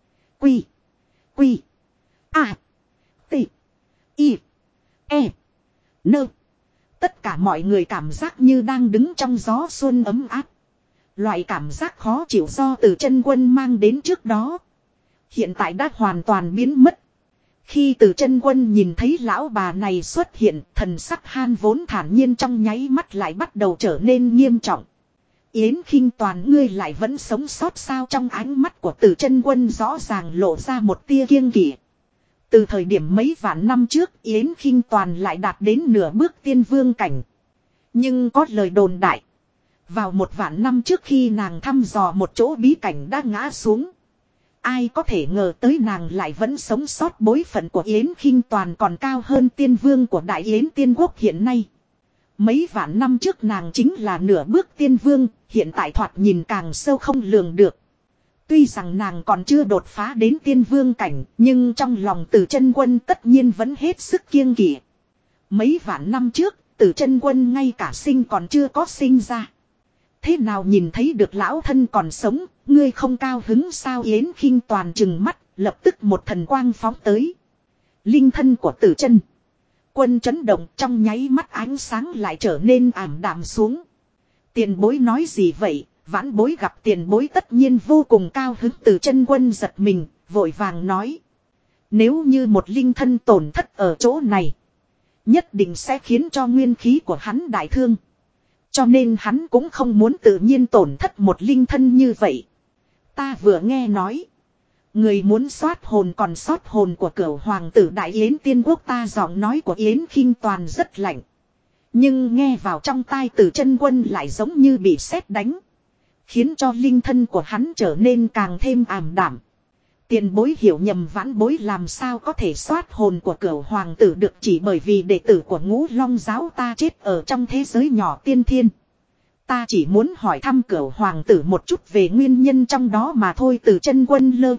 Quy T I E Nơ. Tất cả mọi người cảm giác như đang đứng trong gió xuân ấm áp. Loại cảm giác khó chịu do Từ Chân Quân mang đến trước đó, hiện tại đã hoàn toàn biến mất. Khi Từ Chân Quân nhìn thấy lão bà này xuất hiện, thần sắc han vốn thản nhiên trong nháy mắt lại bắt đầu trở nên nghiêm trọng. Yến Khinh Toàn, ngươi lại vẫn sống sót sao? Trong ánh mắt của Từ Chân Quân rõ ràng lộ ra một tia kiêng kỵ. Từ thời điểm mấy vạn năm trước, Yến Khinh Toàn lại đạt đến nửa bước tiên vương cảnh. Nhưng có lời đồn đại, vào một vạn năm trước khi nàng thăm dò một chỗ bí cảnh đã ngã xuống. Ai có thể ngờ tới nàng lại vẫn sống sót. Bối phận của Yến Khinh Toàn còn cao hơn tiên vương của Đại Yến Tiên Quốc hiện nay. Mấy vạn năm trước nàng chính là nửa bước tiên vương, hiện tại thoạt nhìn càng sâu không lường được. Tuy rằng nàng còn chưa đột phá đến tiên vương cảnh, nhưng trong lòng Từ Chân Quân tất nhiên vẫn hết sức kiêng kỵ. Mấy vạn năm trước, Từ Chân Quân ngay cả sinh còn chưa có sinh ra. Thế nào nhìn thấy được lão thân còn sống, ngươi không cao hứng sao? Yến Khinh Toàn trừng mắt, lập tức một thần quang phóng tới. Linh thân của Từ Chân Quân chấn động, trong nháy mắt ánh sáng lại trở nên ảm đạm xuống. Tiền bối nói gì vậy? Vãn bối gặp tiền bối tất nhiên vô cùng cao hứng. Từ Chân Quân giật mình, vội vàng nói: nếu như một linh thân tổn thất ở chỗ này, nhất định sẽ khiến cho nguyên khí của hắn đại thương. Cho nên hắn cũng không muốn tự nhiên tổn thất một linh thân như vậy. Ta vừa nghe nói. Người muốn soát hồn còn sót hồn của cửu hoàng tử Đại Yến Tiên Quốc. Ta giọng nói của Yến Khinh Toàn rất lạnh. Nhưng nghe vào trong tai Từ Chân Quân lại giống như bị sét đánh. Khiến cho linh thân của hắn trở nên càng thêm ảm đạm. Tiền bối hiểu nhầm, vãn bối làm sao có thể soát hồn của cửu hoàng tử được, chỉ bởi vì đệ tử của Ngũ Long giáo ta chết ở trong thế giới nhỏ tiên thiên. Ta chỉ muốn hỏi thăm cửu hoàng tử một chút về nguyên nhân trong đó mà thôi. Từ Chân Quân lơ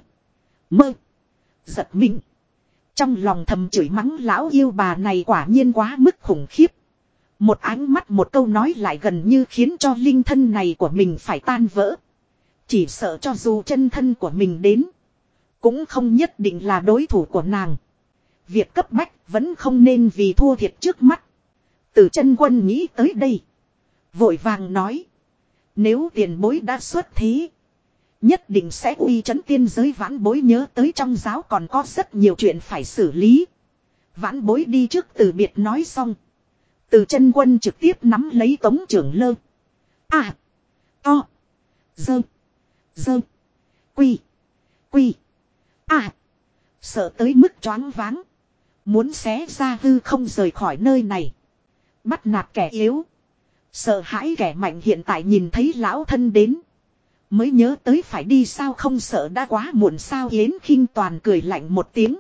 mơ giật mình. Trong lòng thầm chửi mắng lão yêu bà này quả nhiên quá mức khủng khiếp. Một ánh mắt một câu nói lại gần như khiến cho linh thân này của mình phải tan vỡ. Chỉ sợ cho dù chân thân của mình đến, cũng không nhất định là đối thủ của nàng. Việc cấp bách vẫn không nên vì thua thiệt trước mắt. Từ Chân Quân nghĩ tới đây, vội vàng nói. Nếu tiền bối đã xuất thế, nhất định sẽ uy chấn tiên giới. Vãn bối nhớ tới trong giáo còn có rất nhiều chuyện phải xử lý. Vãn bối đi trước từ biệt. Nói xong, Từ Chân Quân trực tiếp nắm lấy Tống Trưởng Lơ. À. To. Dơ. Dơ. Quy. Quy. À. Sợ tới mức choáng váng. Muốn xé ra hư không rời khỏi nơi này. Bắt nạt kẻ yếu. Sợ hãi kẻ mạnh. Hiện tại nhìn thấy lão thân đến, mới nhớ tới phải đi sao, không sợ đã quá muộn sao. Yến Khinh Toàn cười lạnh một tiếng.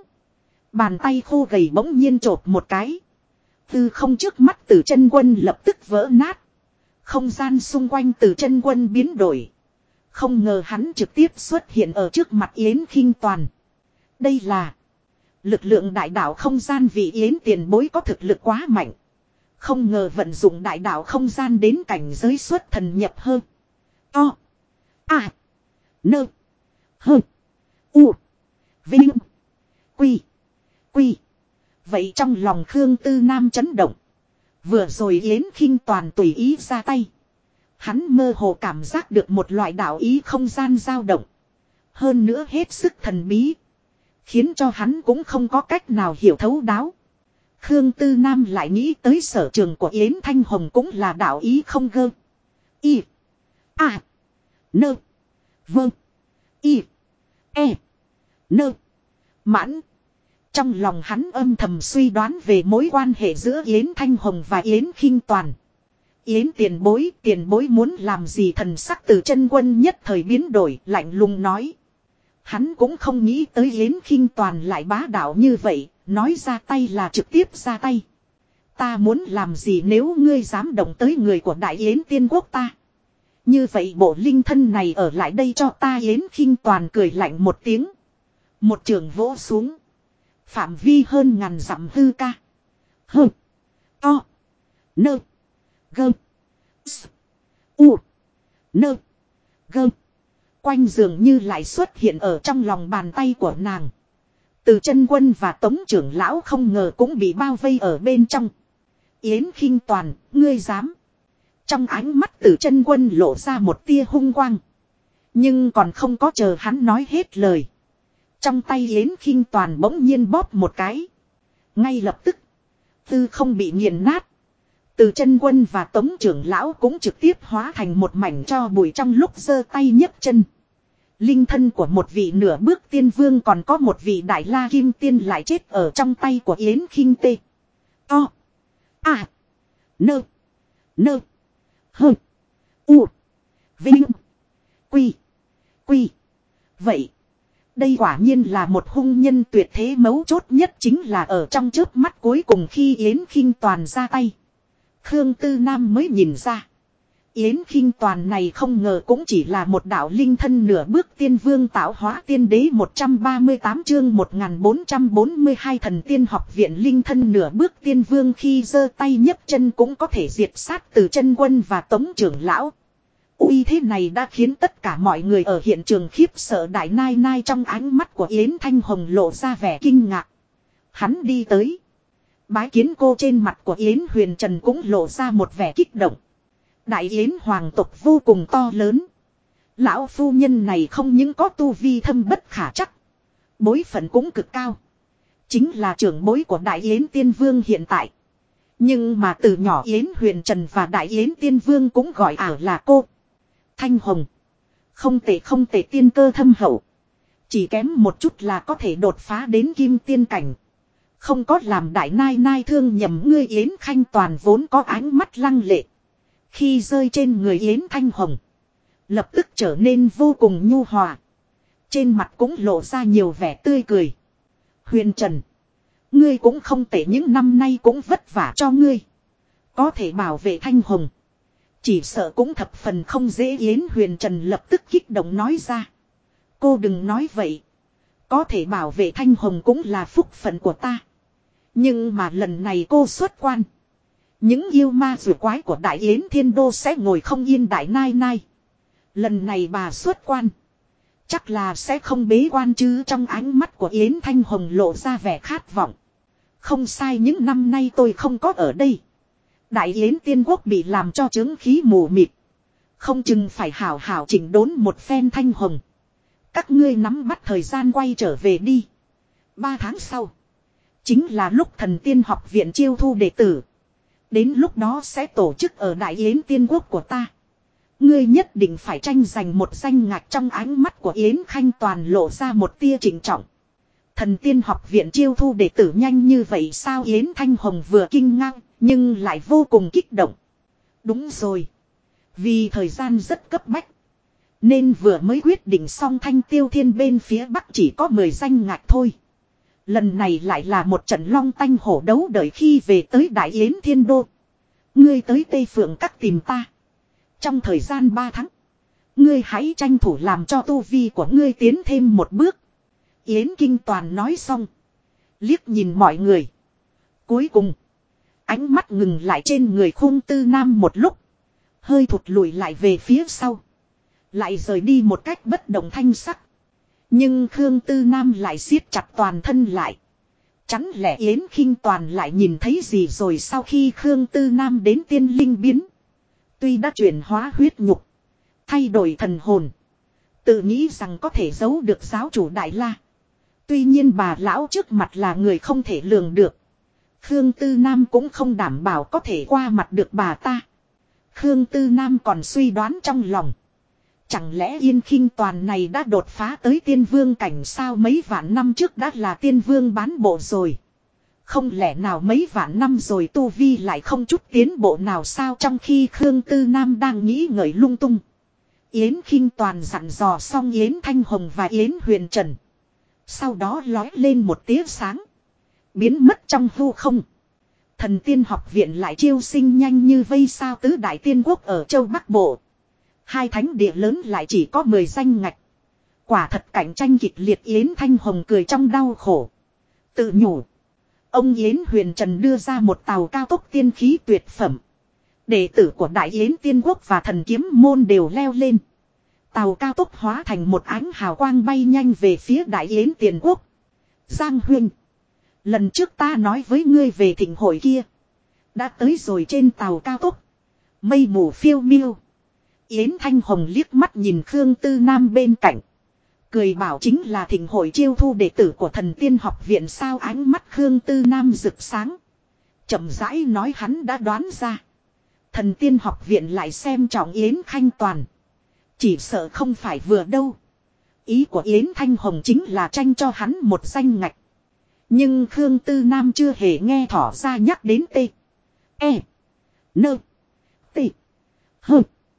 Bàn tay khô gầy bỗng nhiên chộp một cái. Từ không trước mắt Từ Chân Quân lập tức vỡ nát. Không gian xung quanh Từ Chân Quân biến đổi. Không ngờ hắn trực tiếp xuất hiện ở trước mặt Yến Khinh Toàn. Đây là lực lượng đại đạo không gian. Vì Yến tiền bối có thực lực quá mạnh, không ngờ vận dụng đại đạo không gian đến cảnh giới xuất thần nhập hơn. To. À. Nơ. Hơ. U. Vinh. Quy. Quy. Vậy trong lòng Khương Tư Nam chấn động. Vừa rồi Yến Khinh Toàn tùy ý ra tay, hắn mơ hồ cảm giác được một loại đạo ý không gian dao động. Hơn nữa hết sức thần bí, khiến cho hắn cũng không có cách nào hiểu thấu đáo. Khương Tư Nam lại nghĩ tới sở trường của Yến Thanh Hồng cũng là đạo ý không gơ. Y. A. Nơ. Vơ. Y. E. Nơ. Mãn. Trong lòng hắn âm thầm suy đoán về mối quan hệ giữa Yến Thanh Hồng và Yến Khinh Toàn. Yến tiền bối muốn làm gì? Thần sắc Từ Chân Quân nhất thời biến đổi, lạnh lùng nói. Hắn cũng không nghĩ tới Yến Khinh Toàn lại bá đạo như vậy, nói ra tay là trực tiếp ra tay. Ta muốn làm gì? Nếu ngươi dám động tới người của Đại Yến Tiên Quốc ta, như vậy bộ linh thân này ở lại đây cho ta. Yến Khinh Toàn cười lạnh một tiếng, một trường vỗ xuống. Phạm vi hơn ngàn dặm hư ca. Hơ. To. Nơ. Gơ. U. Nơ. Gơ. Quanh dường như lại xuất hiện ở trong lòng bàn tay của nàng. Từ Chân Quân và Tống Trưởng Lão không ngờ cũng bị bao vây ở bên trong. Yến Khinh Toàn, ngươi dám? Trong ánh mắt Từ Chân Quân lộ ra một tia hung quang. Nhưng còn không có chờ hắn nói hết lời, trong tay Yến Khinh Toàn bỗng nhiên bóp một cái. Ngay lập tức, tư không bị nghiền nát. Từ Chân Quân và Tống Trưởng Lão cũng trực tiếp hóa thành một mảnh tro bụi trong lúc giơ tay nhấc chân. Linh thân của một vị nửa bước tiên vương còn có một vị đại la kim tiên lại chết ở trong tay của Yến Khinh Tê. To. À. Nơ. Nơ. Hơ. U. Vinh. Quy. Quy. Vậy, đây quả nhiên là một hung nhân tuyệt thế. Mấu chốt nhất chính là ở trong chớp mắt cuối cùng khi Yến Khinh Toàn ra tay, Khương Tư Nam mới nhìn ra. Yến Khinh Toàn này không ngờ cũng chỉ là một đạo linh thân nửa bước tiên vương tạo hóa. Tiên đế 138 chương 1442 Thần Tiên Học Viện. Linh thân nửa bước tiên vương khi giơ tay nhấc chân cũng có thể diệt sát Từ Chân Quân và Tống Trưởng Lão. Uy thế này đã khiến tất cả mọi người ở hiện trường khiếp sợ. Đại nai nai trong ánh mắt của Yến Thanh Hồng lộ ra vẻ kinh ngạc. Hắn đi tới, bái kiến cô. Trên mặt của Yến Huyền Trần cũng lộ ra một vẻ kích động. Đại Yến hoàng tộc vô cùng to lớn. Lão phu nhân này không những có tu vi thâm bất khả trắc, bối phận cũng cực cao. Chính là trưởng bối của Đại Yến Tiên Vương hiện tại. Nhưng mà từ nhỏ Yến Huyền Trần và Đại Yến Tiên Vương cũng gọi ảo là cô. Thanh Hồng, Không tệ không tệ, tiên cơ thâm hậu. Chỉ kém một chút là có thể đột phá đến kim tiên cảnh. Không có làm đại nai nai thương nhầm ngươi. Yến Khanh Toàn vốn có ánh mắt lăng lệ. Khi rơi trên người Yến Thanh Hồng, lập tức trở nên vô cùng nhu hòa. Trên mặt cũng lộ ra nhiều vẻ tươi cười. Huyền Trần, ngươi cũng không tệ, những năm nay cũng vất vả cho ngươi. Có thể bảo vệ Thanh Hồng, chỉ sợ cũng thập phần không dễ. Yến Huyền Trần lập tức kích động nói ra. Cô đừng nói vậy. Có thể bảo vệ Thanh Hồng cũng là phúc phận của ta. Nhưng mà lần này cô xuất quan, những yêu ma rùa quái của Đại Yến Thiên Đô sẽ ngồi không yên. Đại nai nai, lần này bà xuất quan, chắc là sẽ không bế quan chứ. Trong ánh mắt của Yến Thanh Hồng lộ ra vẻ khát vọng. Không sai, những năm nay tôi không có ở đây, Đại Yến Tiên Quốc bị làm cho chứng khí mù mịt. Không chừng phải hảo hảo chỉnh đốn một phen. Thanh Hồng, các ngươi nắm bắt thời gian quay trở về đi. 3 tháng sau, chính là lúc Thần Tiên học viện chiêu thu đệ tử. Đến lúc đó sẽ tổ chức ở Đại Yến Tiên Quốc của ta. Ngươi nhất định phải tranh giành một danh ngạch. Trong ánh mắt của Yến Khanh Toàn lộ ra một tia trịnh trọng. Thần Tiên học viện chiêu thu đệ tử nhanh như vậy sao? Yến Thanh Hồng vừa kinh ngạc nhưng lại vô cùng kích động. Đúng rồi, vì thời gian rất cấp bách, nên vừa mới quyết định xong Thanh Tiêu Thiên bên phía Bắc chỉ có 10 danh ngạch thôi. Lần này lại là một trận long tanh hổ đấu. Đợi khi về tới Đại Yến Thiên Đô, ngươi tới Tây Phượng Các tìm ta. Trong thời gian 3 tháng, ngươi hãy tranh thủ làm cho tu vi của ngươi tiến thêm một bước. Yến Kinh Toàn nói xong, liếc nhìn mọi người. Cuối cùng, ánh mắt ngừng lại trên người Khung Tư Nam một lúc, hơi thụt lùi lại về phía sau, lại rời đi một cách bất động thanh sắc. Nhưng Khương Tư Nam lại siết chặt toàn thân lại. Chắn lẽ Yến Kinh Toàn lại nhìn thấy gì rồi? Sau khi Khương Tư Nam đến tiên linh biến, tuy đã chuyển hóa huyết nhục, thay đổi thần hồn, tự nghĩ rằng có thể giấu được giáo chủ Đại La. Tuy nhiên bà lão trước mặt là người không thể lường được. Khương Tư Nam cũng không đảm bảo có thể qua mặt được bà ta. Khương Tư Nam còn suy đoán trong lòng, chẳng lẽ Yên Khinh Toàn này đã đột phá tới tiên vương cảnh sao? Mấy vạn năm trước đã là tiên vương bán bộ rồi. Không lẽ nào mấy vạn năm rồi tu vi lại không chút tiến bộ nào sao? Trong khi Khương Tư Nam đang nghĩ ngợi lung tung, Yến Khinh Toàn dặn dò xong Yến Thanh Hồng và Yến Huyền Trần, sau đó lói lên một tia sáng, biến mất trong hư không. Thần Tiên học viện lại chiêu sinh nhanh như vây sao? Tứ đại tiên quốc ở châu Bắc Bộ, 2 thánh địa lớn lại chỉ có 10 danh ngạch. Quả thật cạnh tranh kịch liệt. Yến Thanh Hồng cười trong đau khổ, tự nhủ. Ông Yến Huyền Trần đưa ra một tàu cao tốc tiên khí tuyệt phẩm. Đệ tử của Đại Yến Tiên Quốc và Thần Kiếm Môn đều leo lên. Tàu cao tốc hóa thành một ánh hào quang bay nhanh về phía Đại Yến Tiên Quốc. Giang Huynh, lần trước ta nói với ngươi về thịnh hội kia, đã tới rồi. Trên tàu cao tốc, mây mù phiêu miêu. Yến Thanh Hồng liếc mắt nhìn Khương Tư Nam bên cạnh, cười bảo chính là thịnh hội chiêu thu đệ tử của Thần Tiên học viện sao? Ánh mắt Khương Tư Nam rực sáng, chậm rãi nói hắn đã đoán ra. Thần Tiên học viện lại xem trọng Yến Khanh Toàn, chỉ sợ không phải vừa đâu. Ý của Yến Thanh Hồng chính là tranh cho hắn một danh ngạch. Nhưng Khương Tư Nam chưa hề nghe thỏ ra nhắc đến T, E, N, T, H,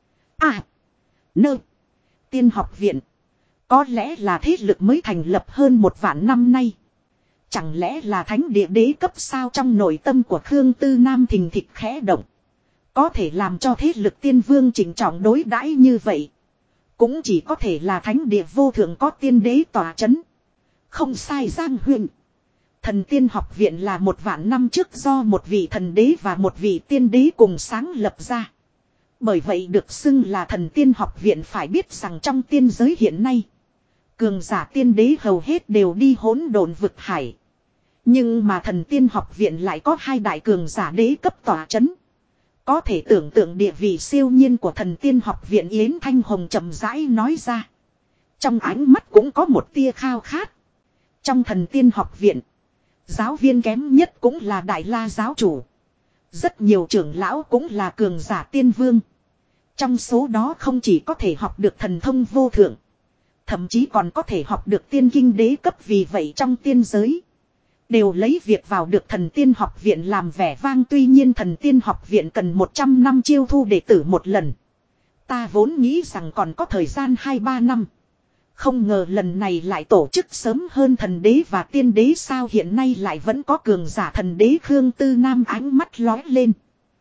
A, N. Tiên học viện có lẽ là thế lực mới thành lập hơn 1 vạn năm nay. Chẳng lẽ là thánh địa đế cấp sao? Trong nội tâm của Khương Tư Nam thình thịch khẽ động. Có thể làm cho thế lực tiên vương chỉnh trọng đối đãi như vậy, cũng chỉ có thể là thánh địa vô thượng có tiên đế tỏa chấn. Không sai Giang Huyền, Thần Tiên học viện là 1 vạn năm trước do một vị thần đế và một vị tiên đế cùng sáng lập ra. Bởi vậy được xưng là Thần Tiên học viện. Phải biết rằng trong tiên giới hiện nay, cường giả tiên đế hầu hết đều đi hỗn độn vực hải. Nhưng mà Thần Tiên học viện lại có 2 đại cường giả đế cấp tỏa chấn. Có thể tưởng tượng địa vị siêu nhiên của Thần Tiên học viện. Yến Thanh Hồng chậm rãi nói ra, trong ánh mắt cũng có một tia khao khát. Trong Thần Tiên học viện, giáo viên kém nhất cũng là Đại La giáo chủ. Rất nhiều trưởng lão cũng là cường giả tiên vương. Trong số đó không chỉ có thể học được thần thông vô thượng. Thậm chí còn có thể học được tiên kinh đế cấp, vì vậy trong tiên giới. Đều lấy việc vào được thần tiên học viện làm vẻ vang, tuy nhiên thần tiên học viện cần 100 năm chiêu thu đệ tử một lần. Ta vốn nghĩ rằng còn có thời gian 2-3 năm. Không ngờ lần này lại tổ chức sớm hơn thần đế và tiên đế, sao hiện nay lại vẫn có cường giả thần đế. Khương Tư Nam ánh mắt lóe lên.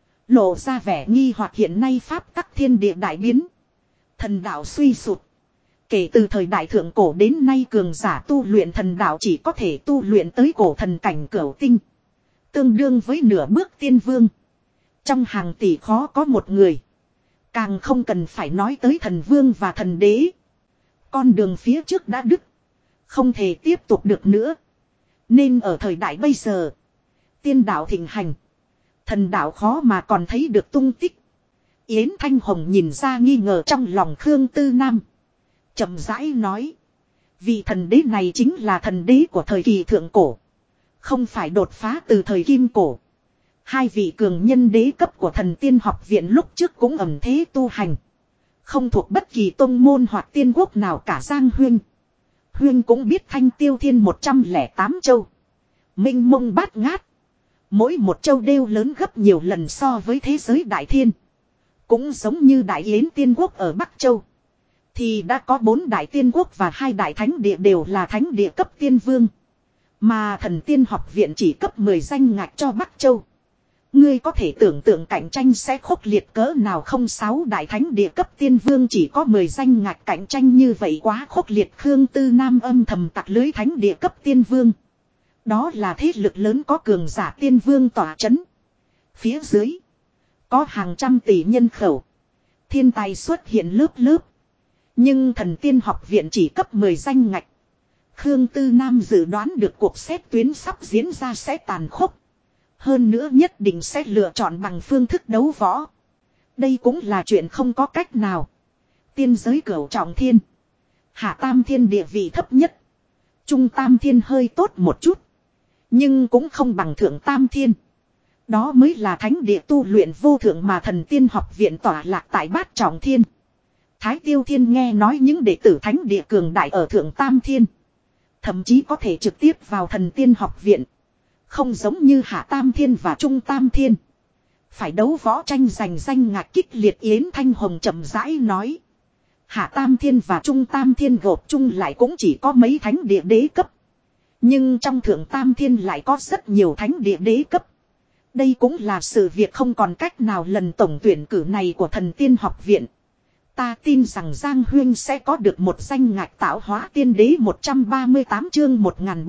Lộ ra vẻ nghi hoặc, hiện nay pháp tắc thiên địa đại biến. Thần đạo suy sụp. Kể từ thời đại thượng cổ đến nay cường giả tu luyện thần đạo chỉ có thể tu luyện tới cổ thần cảnh cửu tinh. Tương đương với nửa bước tiên vương. Trong hàng tỷ khó có một người. Càng không cần phải nói tới thần vương và thần đế. Con đường phía trước đã đứt. Không thể tiếp tục được nữa. Nên ở thời đại bây giờ. Tiên đạo thịnh hành. Thần đạo khó mà còn thấy được tung tích. Yến Thanh Hồng nhìn ra nghi ngờ trong lòng Khương Tư Nam. Chậm rãi nói. Vị thần đế này chính là thần đế của thời kỳ thượng cổ. Không phải đột phá từ thời kim cổ. Hai vị cường nhân đế cấp của thần tiên học viện lúc trước cũng ẩn thế tu hành. Không thuộc bất kỳ tông môn hoặc tiên quốc nào cả. Giang Huyên. Huyên cũng biết Thanh Tiêu Thiên 108 châu. Minh mông bát ngát. Mỗi một châu đều lớn gấp nhiều lần so với thế giới đại thiên. Cũng giống như Đại Yến tiên quốc ở Bắc Châu. Thì đã có 4 đại tiên quốc và 2 đại thánh địa đều là thánh địa cấp tiên vương. Mà thần tiên học viện chỉ cấp 10 danh ngạch cho Bắc Châu. Ngươi có thể tưởng tượng cạnh tranh sẽ khốc liệt cỡ nào không? 6 đại thánh địa cấp tiên vương chỉ có 10 danh ngạch, cạnh tranh như vậy quá khốc liệt. Khương Tư Nam âm thầm tặc lưới thánh địa cấp tiên vương. Đó là thế lực lớn có cường giả tiên vương tỏa chấn. Phía dưới có hàng trăm tỷ nhân khẩu. Thiên tài xuất hiện lớp lớp. Nhưng thần tiên học viện chỉ cấp 10 danh ngạch. Khương Tư Nam dự đoán được cuộc xét tuyến sắp diễn ra sẽ tàn khốc. Hơn nữa nhất định sẽ lựa chọn bằng phương thức đấu võ. Đây cũng là chuyện không có cách nào. Tiên giới cửu trọng thiên. Hạ tam thiên địa vị thấp nhất. Trung tam thiên hơi tốt một chút. Nhưng cũng không bằng thượng tam thiên. Đó mới là thánh địa tu luyện vô thượng mà thần tiên học viện tỏa lạc tại bát trọng thiên. Thái Tiêu Thiên nghe nói những đệ tử thánh địa cường đại ở thượng tam thiên. Thậm chí có thể trực tiếp vào thần tiên học viện. Không giống như hạ tam thiên và trung tam thiên. Phải đấu võ tranh giành danh ngạch kích liệt. Yến Thanh Hồng chậm rãi nói. Hạ tam thiên và trung tam thiên gộp chung lại cũng chỉ có mấy thánh địa đế cấp. Nhưng trong thượng tam thiên lại có rất nhiều thánh địa đế cấp. Đây cũng là sự việc không còn cách nào. Lần tổng tuyển cử này của thần tiên học viện, ta tin rằng Giang Huyên sẽ có được một danh ngạch tạo hóa tiên đế. 138 chương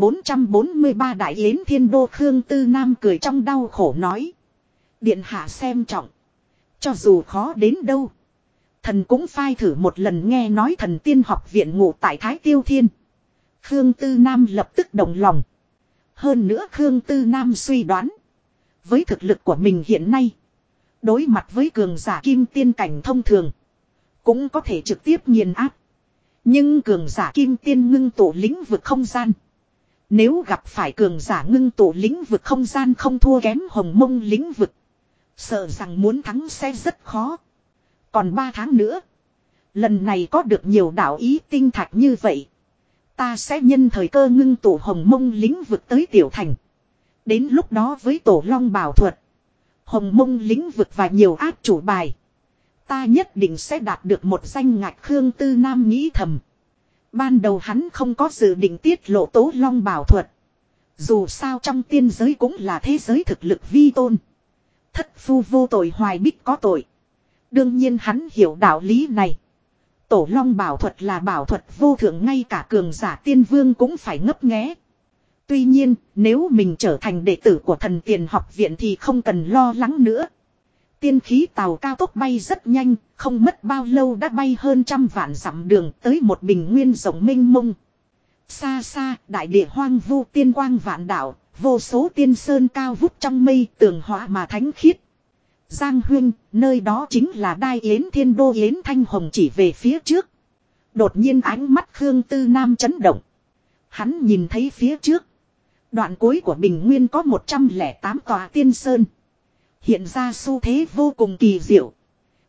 1443 Đại Yến Thiên Đô. Khương Tư Nam cười trong đau khổ nói. Điện hạ xem trọng. Cho dù khó đến đâu, thần cũng phai thử một lần. Nghe nói thần tiên học viện ngụ tại Thái Tiêu Thiên, Khương Tư Nam lập tức động lòng. Hơn nữa Khương Tư Nam suy đoán, với thực lực của mình hiện nay, đối mặt với cường giả kim tiên cảnh thông thường, cũng có thể trực tiếp nghiền áp. Nhưng cường giả kim tiên ngưng tụ lĩnh vực không gian, nếu gặp phải cường giả ngưng tụ lĩnh vực không gian không thua kém hồng mông lĩnh vực, sợ rằng muốn thắng sẽ rất khó. Còn 3 tháng nữa, lần này có được nhiều đạo ý tinh thạch như vậy, ta sẽ nhân thời cơ ngưng tụ hồng mông lĩnh vực tới tiểu thành. Đến lúc đó với tổ long bảo thuật, hồng mông lĩnh vực và nhiều áp chủ bài, ta nhất định sẽ đạt được một danh ngạch. Khương Tư Nam nghĩ thầm. Ban đầu hắn không có dự định tiết lộ tố long bảo thuật. Dù sao trong tiên giới cũng là thế giới thực lực vi tôn. Thất phu vô tội hoài bích có tội. Đương nhiên hắn hiểu đạo lý này. Tổ long bảo thuật là bảo thuật vô thượng, ngay cả cường giả tiên vương cũng phải ngấp nghé. Tuy nhiên, nếu mình trở thành đệ tử của thần tiền học viện thì không cần lo lắng nữa. Tiên khí tàu cao tốc bay rất nhanh, không mất bao lâu đã bay hơn 100 vạn dặm đường tới một bình nguyên rộng mênh mông. Xa xa, đại địa hoang vu, tiên quang vạn đạo, vô số tiên sơn cao vút trong mây, tường hóa mà thánh khiết. Giang Huyên, nơi đó chính là Đại Yến Thiên Đô. Yến Thanh Hồng chỉ về phía trước. Đột nhiên ánh mắt Khương Tư Nam chấn động. Hắn nhìn thấy phía trước, đoạn cuối của bình nguyên có 108 tòa tiên sơn. Hiện ra xu thế vô cùng kỳ diệu.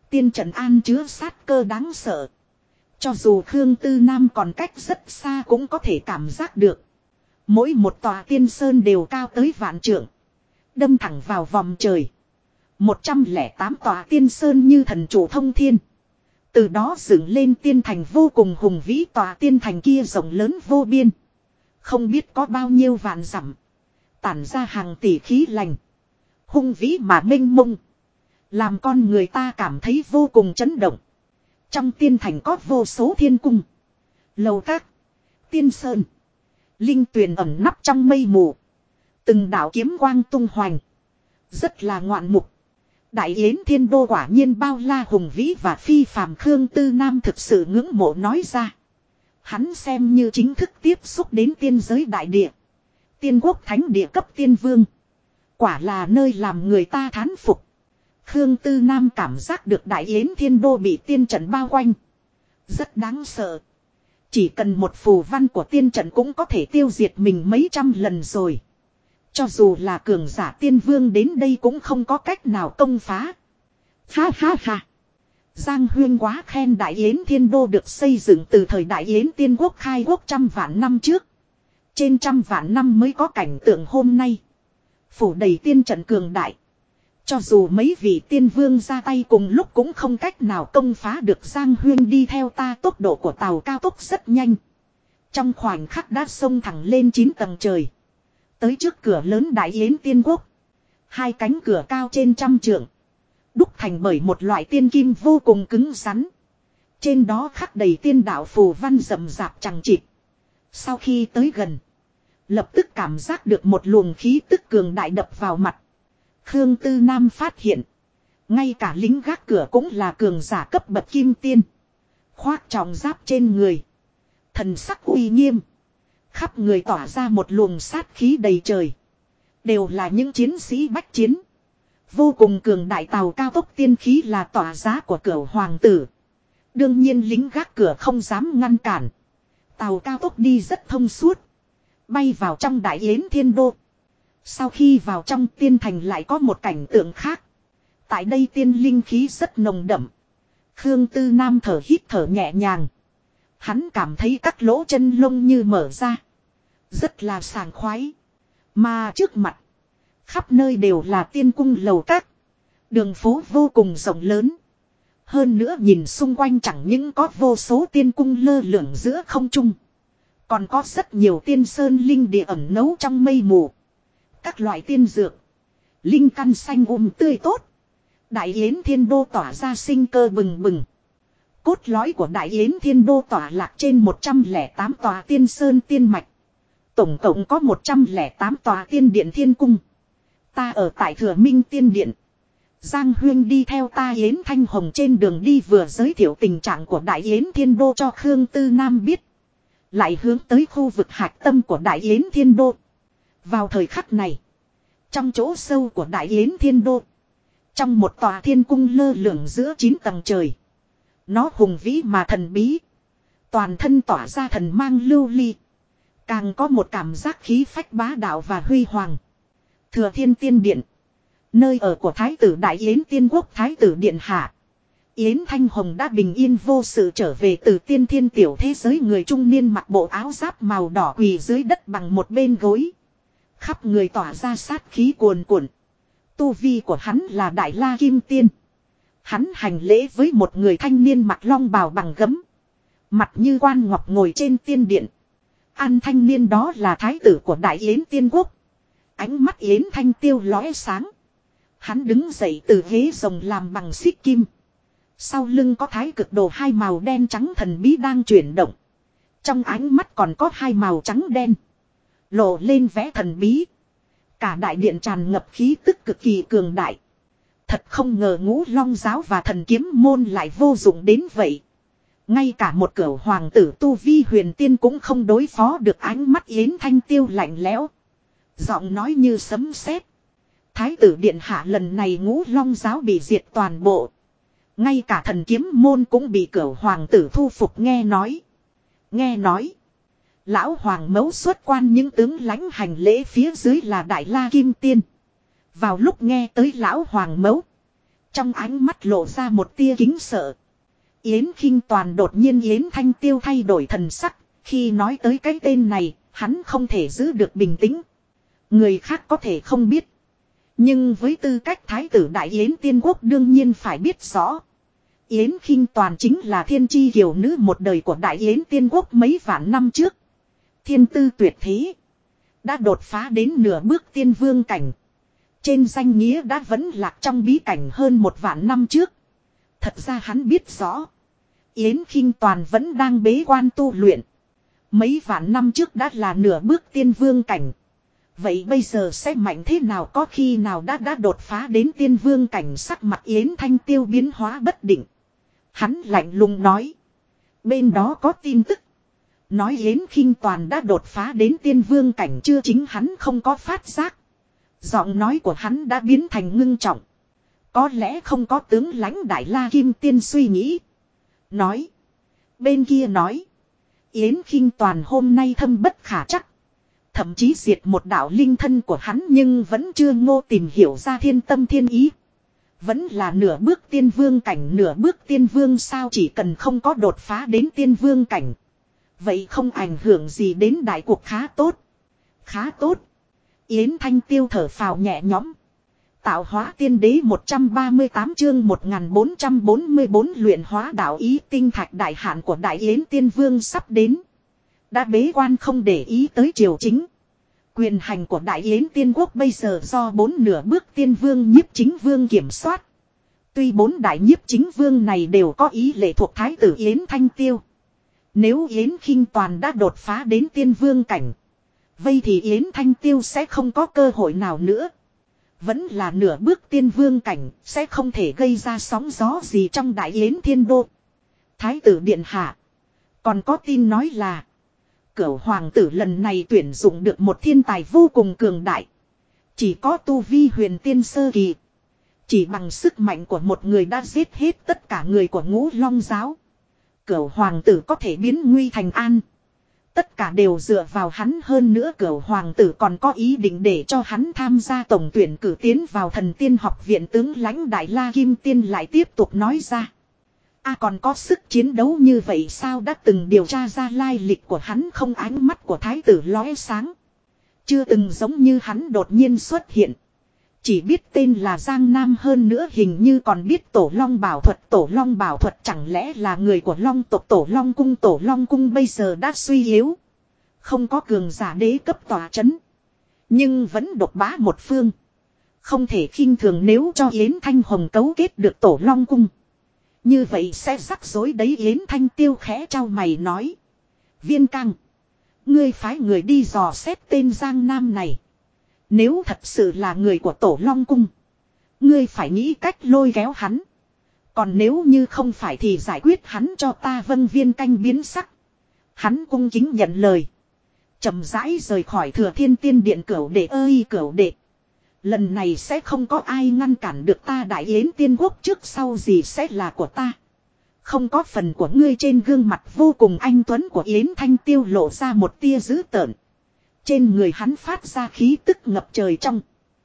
Tiên trận an chứa sát cơ đáng sợ. Cho dù Khương Tư Nam còn cách rất xa cũng có thể cảm giác được. Mỗi một tòa tiên sơn đều cao tới vạn trượng. Đâm thẳng vào vòng trời. 108 tòa tiên sơn như thần chủ thông thiên. Từ đó dựng lên tiên thành vô cùng hùng vĩ, tòa tiên thành kia rộng lớn vô biên. Không biết có bao nhiêu vạn dặm. Tản ra hàng tỷ khí lành. Hung vĩ mà mênh mông. Làm con người ta cảm thấy vô cùng chấn động. Trong tiên thành có vô số thiên cung, lầu các, tiên sơn, linh tuyền ẩn nấp trong mây mù. Từng đạo kiếm quang tung hoành. Rất là ngoạn mục. Đại Yến Thiên Đô quả nhiên bao la hùng vĩ và phi phàm, Khương Tư Nam thực sự ngưỡng mộ nói ra. Hắn xem như chính thức tiếp xúc đến tiên giới đại địa. Tiên quốc thánh địa cấp tiên vương. Quả là nơi làm người ta thán phục. Khương Tư Nam cảm giác được Đại Yến Thiên Đô bị tiên trận bao quanh. Rất đáng sợ. Chỉ cần một phù văn của tiên trận cũng có thể tiêu diệt mình mấy trăm lần rồi. Cho dù là cường giả tiên vương đến đây cũng không có cách nào công phá. Ha ha ha. Giang Huyên quá khen Đại Yến Thiên Đô được xây dựng từ thời Đại Yến Tiên Quốc khai quốc 100 vạn năm trước. Trên 100 vạn năm mới có cảnh tượng hôm nay. Phủ đầy tiên trận cường đại. Cho dù mấy vị tiên vương ra tay cùng lúc cũng không cách nào công phá được. Giang Huyên đi theo ta, tốc độ của tàu cao tốc rất nhanh. Trong khoảnh khắc đã xông thẳng lên 9 tầng trời. Tới trước cửa lớn Đại Yến Tiên Quốc. Hai cánh cửa cao trên 100 trượng. Đúc thành bởi một loại tiên kim vô cùng cứng rắn. Trên đó khắc đầy tiên đạo phù văn rậm rạp chằng chịt. Sau khi tới gần, lập tức cảm giác được một luồng khí tức cường đại đập vào mặt. Khương Tư Nam phát hiện, ngay cả lính gác cửa cũng là cường giả cấp bậc kim tiên. Khoác trọng giáp trên người, thần sắc uy nghiêm, khắp người tỏa ra một luồng sát khí đầy trời. Đều là những chiến sĩ bách chiến. Vô cùng cường đại, tàu cao tốc tiên khí là tỏa giá của Cửu hoàng tử. Đương nhiên lính gác cửa không dám ngăn cản. Tàu cao tốc đi rất thông suốt, bay vào trong Đại Yến Thiên Đô. Sau khi vào trong tiên thành lại có một cảnh tượng khác. Tại đây tiên linh khí rất nồng đậm. Khương Tư Nam thở hít thở nhẹ nhàng. Hắn cảm thấy các lỗ chân lông như mở ra. Rất là sảng khoái. Mà trước mặt, khắp nơi đều là tiên cung lầu các. Đường phố vô cùng rộng lớn. Hơn nữa nhìn xung quanh chẳng những có vô số tiên cung lơ lửng giữa không trung. Còn có rất nhiều tiên sơn linh địa ẩn nấu trong mây mù. Các loại tiên dược, linh căn xanh tươi tốt. Đại Yến Thiên Đô tỏa ra sinh cơ bừng bừng. Cốt lõi của Đại Yến Thiên Đô tỏa lạc trên 108 tòa tiên sơn tiên mạch. Tổng cộng có 108 tòa tiên điện thiên cung. Ta ở tại Thừa Minh Tiên Điện. Giang Huyên đi theo ta Yến Thanh Hồng trên đường đi vừa giới thiệu tình trạng của Đại Yến Thiên Đô cho Khương Tư Nam biết. Lại hướng tới khu vực hạch tâm của Đại Yến Thiên Đô. Vào thời khắc này, trong chỗ sâu của Đại Yến Thiên Đô, trong một tòa thiên cung lơ lửng giữa 9 tầng trời. Nó hùng vĩ mà thần bí. Toàn thân tỏa ra thần mang lưu ly. Càng có một cảm giác khí phách bá đạo và huy hoàng. Thừa Thiên Tiên Điện, nơi ở của Thái tử Đại Yến Tiên Quốc Thái tử Điện Hạ. Yến Thanh Hồng đã bình yên vô sự trở về từ tiên thiên tiểu thế giới. Người trung niên mặc bộ áo giáp màu đỏ quỳ dưới đất bằng một bên gối. Khắp người tỏa ra sát khí cuồn cuộn. Tu vi của hắn là Đại La Kim Tiên. Hắn hành lễ với một người thanh niên mặc long bào bằng gấm. Mặt như quan ngọc ngồi trên tiên điện. An thanh niên đó là thái tử của Đại Yến Tiên Quốc. Ánh mắt Yến Thanh Tiêu lóe sáng. Hắn đứng dậy từ ghế rồng làm bằng xích kim. Sau lưng có thái cực đồ hai màu đen trắng thần bí đang chuyển động. Trong ánh mắt còn có hai màu trắng đen. Lộ lên vẻ thần bí. Cả đại điện tràn ngập khí tức cực kỳ cường đại. Thật không ngờ Ngũ Long giáo và thần kiếm môn lại vô dụng đến vậy. Ngay cả một Cửu hoàng tử tu vi huyền tiên cũng không đối phó được. Ánh mắt Yến Thanh Tiêu lạnh lẽo. Giọng nói như sấm sét. Thái tử điện hạ lần này Ngũ Long giáo bị diệt toàn bộ. Ngay cả thần kiếm môn cũng bị Cửu hoàng tử thu phục. Nghe nói. Lão hoàng mẫu xuất quan những tướng lãnh hành lễ phía dưới là Đại La Kim Tiên. Vào lúc nghe tới lão hoàng mẫu, Trong ánh mắt lộ ra một tia kính sợ. Yến Khinh Toàn đột nhiên Yến Thanh Tiêu thay đổi thần sắc. Khi nói tới cái tên này, hắn không thể giữ được bình tĩnh. Người khác có thể không biết. Nhưng với tư cách thái tử Đại Yến Tiên Quốc đương nhiên phải biết rõ. Yến Khinh Toàn chính là thiên chi kiều nữ một đời của Đại Yến Tiên Quốc mấy vạn năm trước. Thiên tư tuyệt thế. Đã đột phá đến nửa bước tiên vương cảnh. Trên danh nghĩa đã vẫn lạc trong bí cảnh hơn một vạn năm trước. Thật ra hắn biết rõ. Yến Khinh Toàn vẫn đang bế quan tu luyện. Mấy vạn năm trước đã là nửa bước tiên vương cảnh. Vậy bây giờ sẽ mạnh thế nào, có khi nào đã đột phá đến tiên vương cảnh? Sắc mặt Yến Thanh Tiêu biến hóa bất định. Hắn lạnh lùng nói. Bên đó có tin tức. Nói Yến Khinh Toàn đã đột phá đến tiên vương cảnh chưa, chính hắn không có phát giác. Giọng nói của hắn đã biến thành ngưng trọng. Có lẽ không có tướng lãnh Đại La Kim Tiên suy nghĩ. Nói. Bên kia nói. Yến Khinh Toàn hôm nay thâm bất khả trắc. Thậm chí diệt một đạo linh thân của hắn nhưng vẫn chưa ngô tìm hiểu ra thiên tâm thiên ý. Vẫn là nửa bước tiên vương cảnh, nửa bước tiên vương sao, chỉ cần không có đột phá đến tiên vương cảnh. Vậy không ảnh hưởng gì đến đại cuộc, khá tốt. Khá tốt. Yến Thanh Tiêu thở phào nhẹ nhõm. Tạo hóa tiên đế 138 chương 1444 luyện hóa đạo ý tinh thạch đại hạn của Đại Yến Tiên Vương sắp đến. Đã bế quan không để ý tới triều chính. Quyền hành của Đại Yến Tiên Quốc bây giờ do 4 nửa bước tiên vương nhiếp chính vương kiểm soát. Tuy 4 đại nhiếp chính vương này đều có ý lệ thuộc thái tử Yến Thanh Tiêu. Nếu Yến Khinh Toàn đã đột phá đến tiên vương cảnh, vậy thì Yến Thanh Tiêu sẽ không có cơ hội nào nữa. Vẫn là nửa bước tiên vương cảnh, sẽ không thể gây ra sóng gió gì trong Đại Yến Thiên Đô. Thái tử điện hạ. Còn có tin nói là Cửu hoàng tử lần này tuyển dụng được một thiên tài vô cùng cường đại. Chỉ có tu vi huyền tiên sơ kỳ. Chỉ bằng sức mạnh của một người đã giết hết tất cả người của Ngũ Long giáo. Cửu hoàng tử có thể biến nguy thành an. Tất cả đều dựa vào hắn, hơn nữa Cửu hoàng tử còn có ý định để cho hắn tham gia tổng tuyển cử tiến vào Thần Tiên học viện. Tướng lãnh Đại La Kim Tiên lại tiếp tục nói ra. Còn có sức chiến đấu như vậy sao, đã từng điều tra ra lai lịch của hắn không? Ánh mắt của thái tử lóe sáng. Chưa từng giống như hắn đột nhiên xuất hiện. Chỉ biết tên là Giang Nam, hơn nữa hình như còn biết Tổ Long Bảo Thuật. Tổ Long Bảo Thuật chẳng lẽ là người của Long tộc Tổ Long Cung? Tổ Long Cung bây giờ đã suy yếu. Không có cường giả đế cấp tòa chấn. Nhưng vẫn độc bá một phương. Không thể khinh thường, nếu cho Yến Thanh Hồng cấu kết được Tổ Long Cung, như vậy sẽ rắc rối đấy. Yến Thanh Tiêu khẽ trao mày nói. Viên Cang, ngươi phái người đi dò xét tên Giang Nam này. Nếu thật sự là người của Tổ Long Cung, ngươi phải nghĩ cách lôi kéo hắn. Còn nếu như không phải thì giải quyết hắn cho ta. Vâng. Viên Canh biến sắc. Hắn cung kính nhận lời. Chậm rãi rời khỏi Thừa Thiên Tiên Điện. Cửu đệ ơi cửu đệ, lần này sẽ không có ai ngăn cản được ta. Đại Yến Tiên Quốc trước sau gì sẽ là của ta. Không có phần của ngươi. Trên gương mặt vô cùng anh tuấn của Yến Thanh Tiêu lộ ra một tia dữ tợn. Trên người hắn phát ra khí tức ngập trời. Trong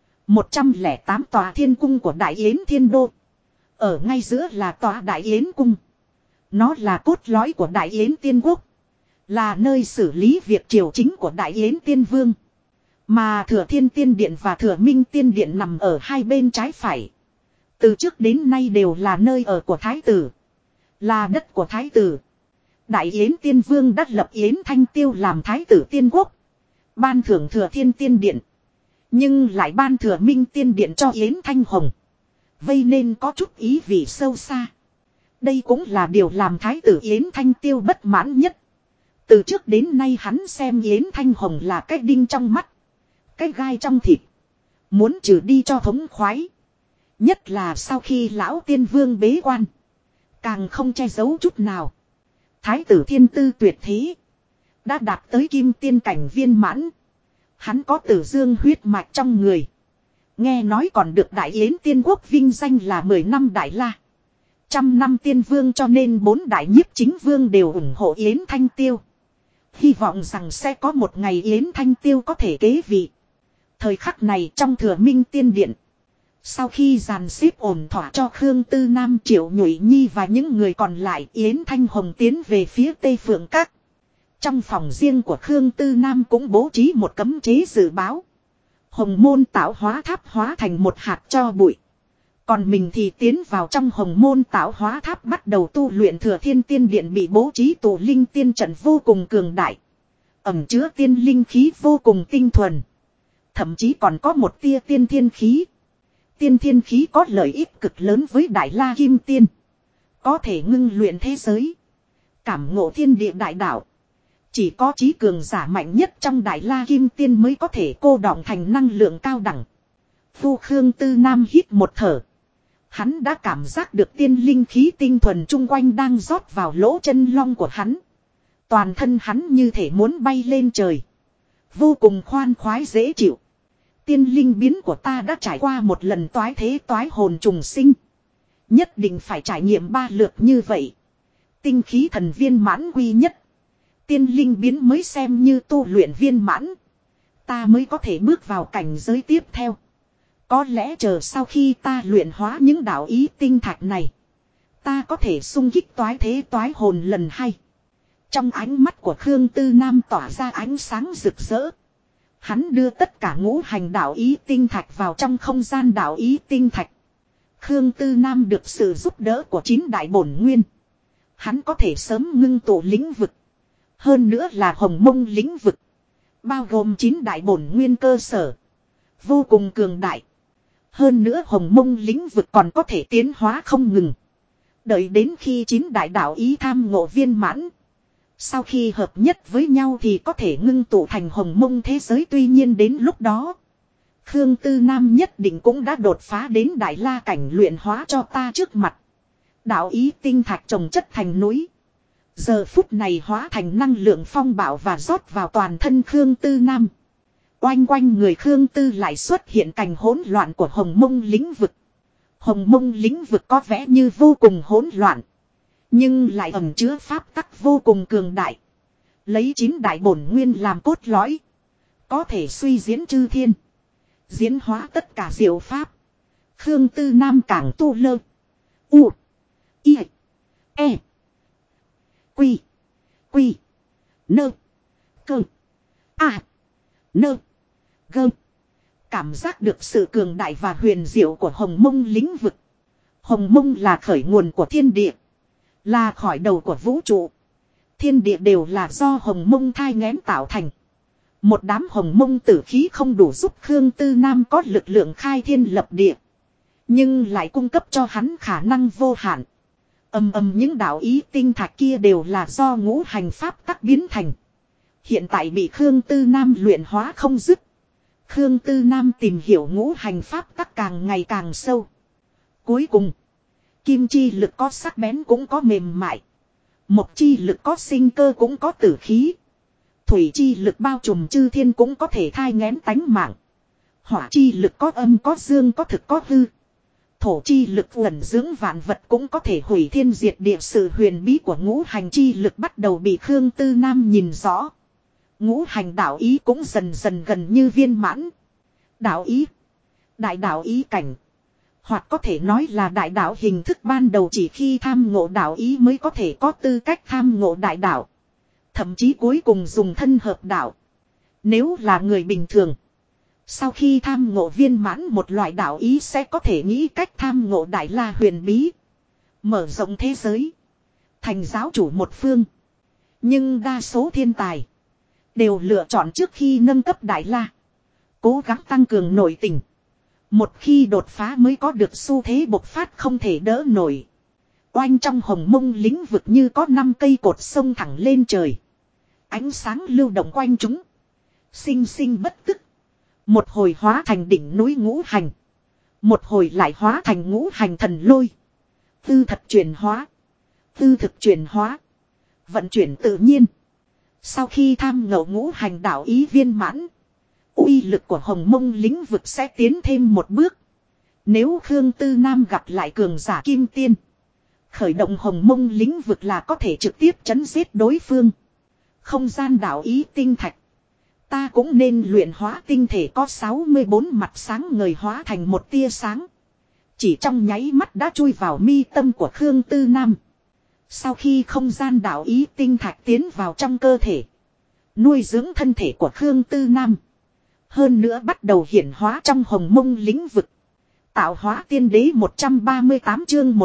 108 tòa thiên cung của Đại Yến Thiên Đô, ở ngay giữa là tòa Đại Yến Cung. Nó là cốt lõi của Đại Yến Tiên Quốc, là nơi xử lý việc triều chính của Đại Yến Tiên Vương. Mà Thừa Thiên Tiên Điện và Thừa Minh Tiên Điện nằm ở hai bên trái phải. Từ trước đến nay đều là nơi ở của thái tử, là đất của thái tử. Đại Yến Tiên Vương đã lập Yến Thanh Tiêu làm thái tử Tiên Quốc, ban thưởng Thừa Thiên Tiên Điện, nhưng lại ban Thừa Minh Tiên Điện cho Yến Thanh Hồng. Vây nên có chút ý vị sâu xa. Đây cũng là điều làm thái tử Yến Thanh Tiêu bất mãn nhất. Từ trước đến nay hắn xem Yến Thanh Hồng là cái đinh trong mắt, cái gai trong thịt. Muốn trừ đi cho thống khoái. Nhất là sau khi lão tiên vương bế quan, càng không che giấu chút nào. Thái tử thiên tư tuyệt thế, đã đạt tới kim tiên cảnh viên mãn. Hắn có Tử Dương huyết mạch trong người. Nghe nói còn được Đại Yến Tiên Quốc vinh danh là 10 năm Đại La, 100 năm Tiên Vương, cho nên 4 đại nhiếp chính vương đều ủng hộ Yến Thanh Tiêu. Hy vọng rằng sẽ có một ngày Yến Thanh Tiêu có thể kế vị. Thời khắc này trong Thừa Minh Tiên Điện, Sau khi dàn xếp ổn thỏa cho Khương Tư Nam, Triệu Nhụy Nhi và những người còn lại, Yến Thanh Hồng tiến về phía Tây Phượng Các. Trong phòng riêng của Khương Tư Nam cũng bố trí một cấm chế dự báo. Hồng môn tạo hóa tháp hóa thành một hạt cho bụi. Còn mình thì tiến vào trong hồng môn tạo hóa tháp bắt đầu tu luyện. Thừa Thiên Tiên Điện bị bố trí tụ linh tiên trận vô cùng cường đại. Ẩn chứa tiên linh khí vô cùng tinh thuần. Thậm chí còn có một tia tiên thiên khí. Tiên thiên khí có lợi ích cực lớn với Đại La Kim Tiên. Có thể ngưng luyện thế giới. Cảm ngộ thiên địa đại đạo. Chỉ có trí cường giả mạnh nhất trong Đại La Kim Tiên mới có thể cô đọng thành năng lượng cao đẳng. Phu Khương Tư Nam hít một thở. Hắn đã cảm giác được tiên linh khí tinh thuần chung quanh đang rót vào lỗ chân long của hắn. Toàn thân hắn như thể muốn bay lên trời. Vô cùng khoan khoái dễ chịu. Tiên linh biến của ta đã trải qua một lần toái thế toái hồn trùng sinh. Nhất định phải trải nghiệm 3 lượt như vậy. Tinh khí thần viên mãn quy nhất. Tiên linh biến mới xem như tu luyện viên mãn. Ta mới có thể bước vào cảnh giới tiếp theo. Có lẽ chờ sau khi ta luyện hóa những đạo ý tinh thạch này. Ta có thể xung kích toái thế toái hồn lần 2. Trong ánh mắt của Khương Tư Nam tỏa ra ánh sáng rực rỡ. Hắn đưa tất cả ngũ hành đạo ý tinh thạch vào trong không gian đạo ý tinh thạch. Khương Tư Nam được sự giúp đỡ của 9 đại bổn nguyên. Hắn có thể sớm ngưng tụ lĩnh vực. Hơn nữa là hồng mông lĩnh vực. Bao gồm 9 đại bổn nguyên cơ sở. Vô cùng cường đại. Hơn nữa hồng mông lĩnh vực còn có thể tiến hóa không ngừng. Đợi đến khi 9 đại đạo ý tham ngộ viên mãn. Sau khi hợp nhất với nhau thì có thể ngưng tụ thành hồng mông thế giới. Tuy nhiên đến lúc đó, Khương Tư Nam nhất định cũng đã đột phá đến Đại La cảnh luyện hóa cho ta trước mặt. Đạo ý tinh thạch trồng chất thành núi. Giờ phút này hóa thành năng lượng phong bạo và rót vào toàn thân Khương Tư Nam. Oanh quanh người Khương Tư lại xuất hiện cảnh hỗn loạn của hồng mông lĩnh vực. Hồng mông lĩnh vực có vẻ như vô cùng hỗn loạn. Nhưng lại ẩn chứa pháp tắc vô cùng cường đại. Lấy 9 đại bổn nguyên làm cốt lõi. Có thể suy diễn chư thiên. Diễn hóa tất cả diệu pháp. Khương Tư Nam càng tu lơ. U. I. E. Quy. Quy. Nơ. Cơ. A. Nơ. Gơ. Cảm giác được sự cường đại và huyền diệu của hồng mông lĩnh vực. Hồng mông là khởi nguồn của thiên địa. Là khởi đầu của vũ trụ. Thiên địa đều là do hồng mông thai nghén tạo thành. Một đám hồng mông tử khí không đủ giúp Khương Tư Nam có lực lượng khai thiên lập địa. Nhưng lại cung cấp cho hắn khả năng vô hạn. Những đạo ý tinh thạch kia đều là do ngũ hành pháp tắc biến thành. Hiện tại bị Khương Tư Nam luyện hóa không dứt. Khương Tư Nam tìm hiểu ngũ hành pháp tắc càng ngày càng sâu. Cuối cùng, kim chi lực có sắc bén cũng có mềm mại. Mộc chi lực có sinh cơ cũng có tử khí. Thủy chi lực bao trùm chư thiên cũng có thể thai nghén tánh mạng. Hỏa chi lực có âm có dương có thực có hư. Thổ chi lực ẩn dưỡng vạn vật cũng có thể hủy thiên diệt địa. Sự huyền bí của ngũ hành chi lực bắt đầu bị Khương Tư Nam nhìn rõ. Ngũ hành đạo ý cũng dần dần gần như viên mãn. Đạo ý, đại đạo ý cảnh, hoặc có thể nói là đại đạo hình thức ban đầu. Chỉ khi tham ngộ đạo ý mới có thể có tư cách tham ngộ đại đạo. Thậm chí cuối cùng dùng thân hợp đạo. Nếu là người bình thường, sau khi tham ngộ viên mãn một loại đạo ý sẽ có thể nghĩ cách tham ngộ Đại La huyền bí. Mở rộng thế giới. Thành giáo chủ một phương. Nhưng đa số thiên tài đều lựa chọn trước khi nâng cấp Đại La. Cố gắng tăng cường nội tình. Một khi đột phá mới có được xu thế bộc phát không thể đỡ nổi. Oanh trong hồng mông lĩnh vực như có 5 cây cột sông thẳng lên trời. Ánh sáng lưu động quanh chúng. Sinh sinh bất tức. Một hồi hóa thành đỉnh núi ngũ hành. Một hồi lại hóa thành ngũ hành thần lôi. Tư thật chuyển hóa. Tư thực chuyển hóa. Vận chuyển tự nhiên. Sau khi tham ngộ ngũ hành đạo ý viên mãn, uy lực của hồng mông lĩnh vực sẽ tiến thêm một bước. Nếu Khương Tư Nam gặp lại cường giả kim tiên, khởi động hồng mông lĩnh vực là có thể trực tiếp chấn giết đối phương. Không gian đạo ý tinh thạch. Ta cũng nên luyện hóa tinh thể có 64 mặt sáng ngời hóa thành một tia sáng. Chỉ trong nháy mắt đã chui vào mi tâm của Khương Tư Nam. Sau khi không gian đạo ý tinh thạch tiến vào trong cơ thể. Nuôi dưỡng thân thể của Khương Tư Nam. Hơn nữa bắt đầu hiển hóa trong hồng mông lĩnh vực. Tạo hóa tiên đế 138 chương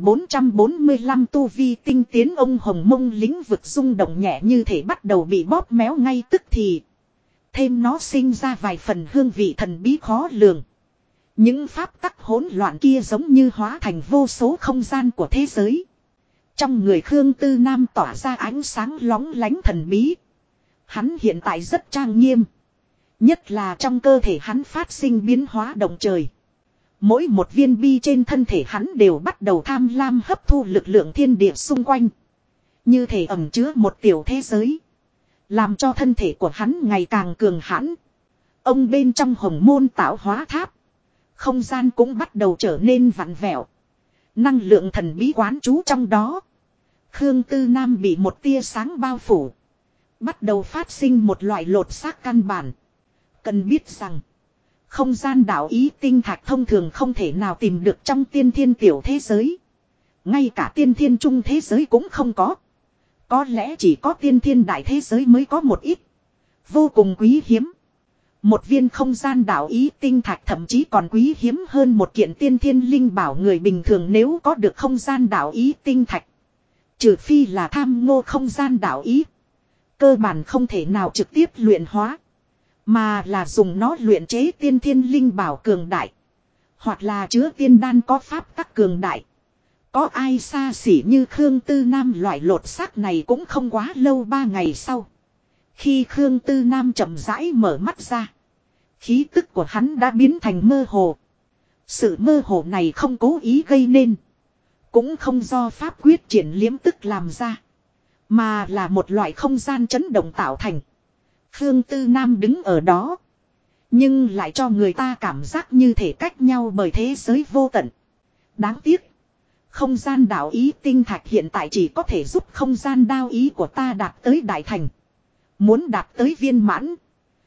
1445 tu vi tinh tiến ông hồng mông lĩnh vực rung động nhẹ như thể bắt đầu bị bóp méo ngay tức thì. Thêm nó sinh ra vài phần hương vị thần bí khó lường. Những pháp tắc hỗn loạn kia giống như hóa thành vô số không gian của thế giới. Trong người Khương Tư Nam tỏa ra ánh sáng lóng lánh thần bí. Hắn hiện tại rất trang nghiêm. Nhất là trong cơ thể hắn phát sinh biến hóa động trời. Mỗi một viên bi trên thân thể hắn đều bắt đầu tham lam hấp thu lực lượng thiên địa xung quanh. Như thể ẩn chứa một tiểu thế giới. Làm cho thân thể của hắn ngày càng cường hãn. Ông bên trong hồng môn tạo hóa tháp. Không gian cũng bắt đầu trở nên vặn vẹo. Năng lượng thần bí quán trú trong đó. Khương Tư Nam bị một tia sáng bao phủ. Bắt đầu phát sinh một loại lột xác căn bản. Cần biết rằng. Không gian đạo ý tinh thạch thông thường không thể nào tìm được trong tiên thiên tiểu thế giới. Ngay cả tiên thiên trung thế giới cũng không có. Có lẽ chỉ có tiên thiên đại thế giới mới có một ít. Vô cùng quý hiếm. Một viên không gian đạo ý tinh thạch thậm chí còn quý hiếm hơn một kiện tiên thiên linh bảo người bình thường nếu có được không gian đạo ý tinh thạch. Trừ phi là tham ngô không gian đạo ý. Cơ bản không thể nào trực tiếp luyện hóa. Mà là dùng nó luyện chế tiên thiên linh bảo cường đại. Hoặc là chứa tiên đan có pháp tắc cường đại. Có ai xa xỉ như Khương Tư Nam loại lột xác này cũng không quá lâu 3 ngày sau. Khi Khương Tư Nam chậm rãi mở mắt ra. Khí tức của hắn đã biến thành mơ hồ. Sự mơ hồ này không cố ý gây nên. Cũng không do pháp quyết triển liếm tức làm ra. Mà là một loại không gian chấn động tạo thành. Khương Tư Nam đứng ở đó. Nhưng lại cho người ta cảm giác như thể cách nhau bởi thế giới vô tận. Đáng tiếc. Không gian đạo ý tinh thạch hiện tại chỉ có thể giúp không gian đao ý của ta đạt tới đại thành. Muốn đạt tới viên mãn.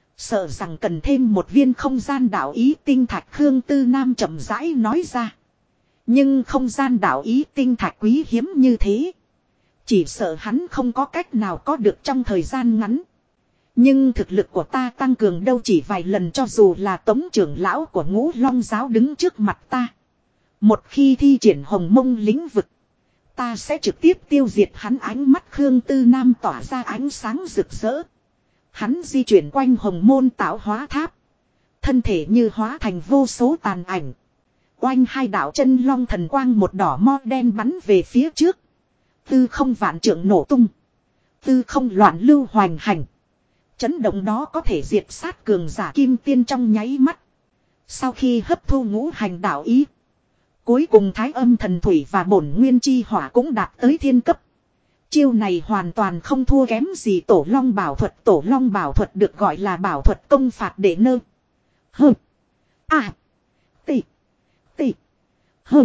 Sợ rằng cần thêm một viên không gian đạo ý tinh thạch Khương Tư Nam chậm rãi nói ra. Nhưng không gian đạo ý tinh thạch quý hiếm như thế. Chỉ sợ hắn không có cách nào có được trong thời gian ngắn. Nhưng thực lực của ta tăng cường đâu chỉ vài lần cho dù là tống trưởng lão của Ngũ Long giáo đứng trước mặt ta. Một khi thi triển hồng mông lĩnh vực. Ta sẽ trực tiếp tiêu diệt hắn ánh mắt Khương Tư Nam tỏa ra ánh sáng rực rỡ. Hắn di chuyển quanh hồng môn tạo hóa tháp. Thân thể như hóa thành vô số tàn ảnh. Oanh hai đạo chân long thần quang một đỏ mo đen bắn về phía trước. Tư không vạn trượng nổ tung. Tư không loạn lưu hoành hành. Chấn động đó có thể diệt sát cường giả kim tiên trong nháy mắt. Sau khi hấp thu ngũ hành đạo ý. Cuối cùng thái âm thần thủy và bổn nguyên chi hỏa cũng đạt tới thiên cấp. Chiêu này hoàn toàn không thua kém gì tổ long bảo thuật. Tổ long bảo thuật được gọi là bảo thuật công phạt để nơ. Hơ. À. Tị. Tị. Hơ.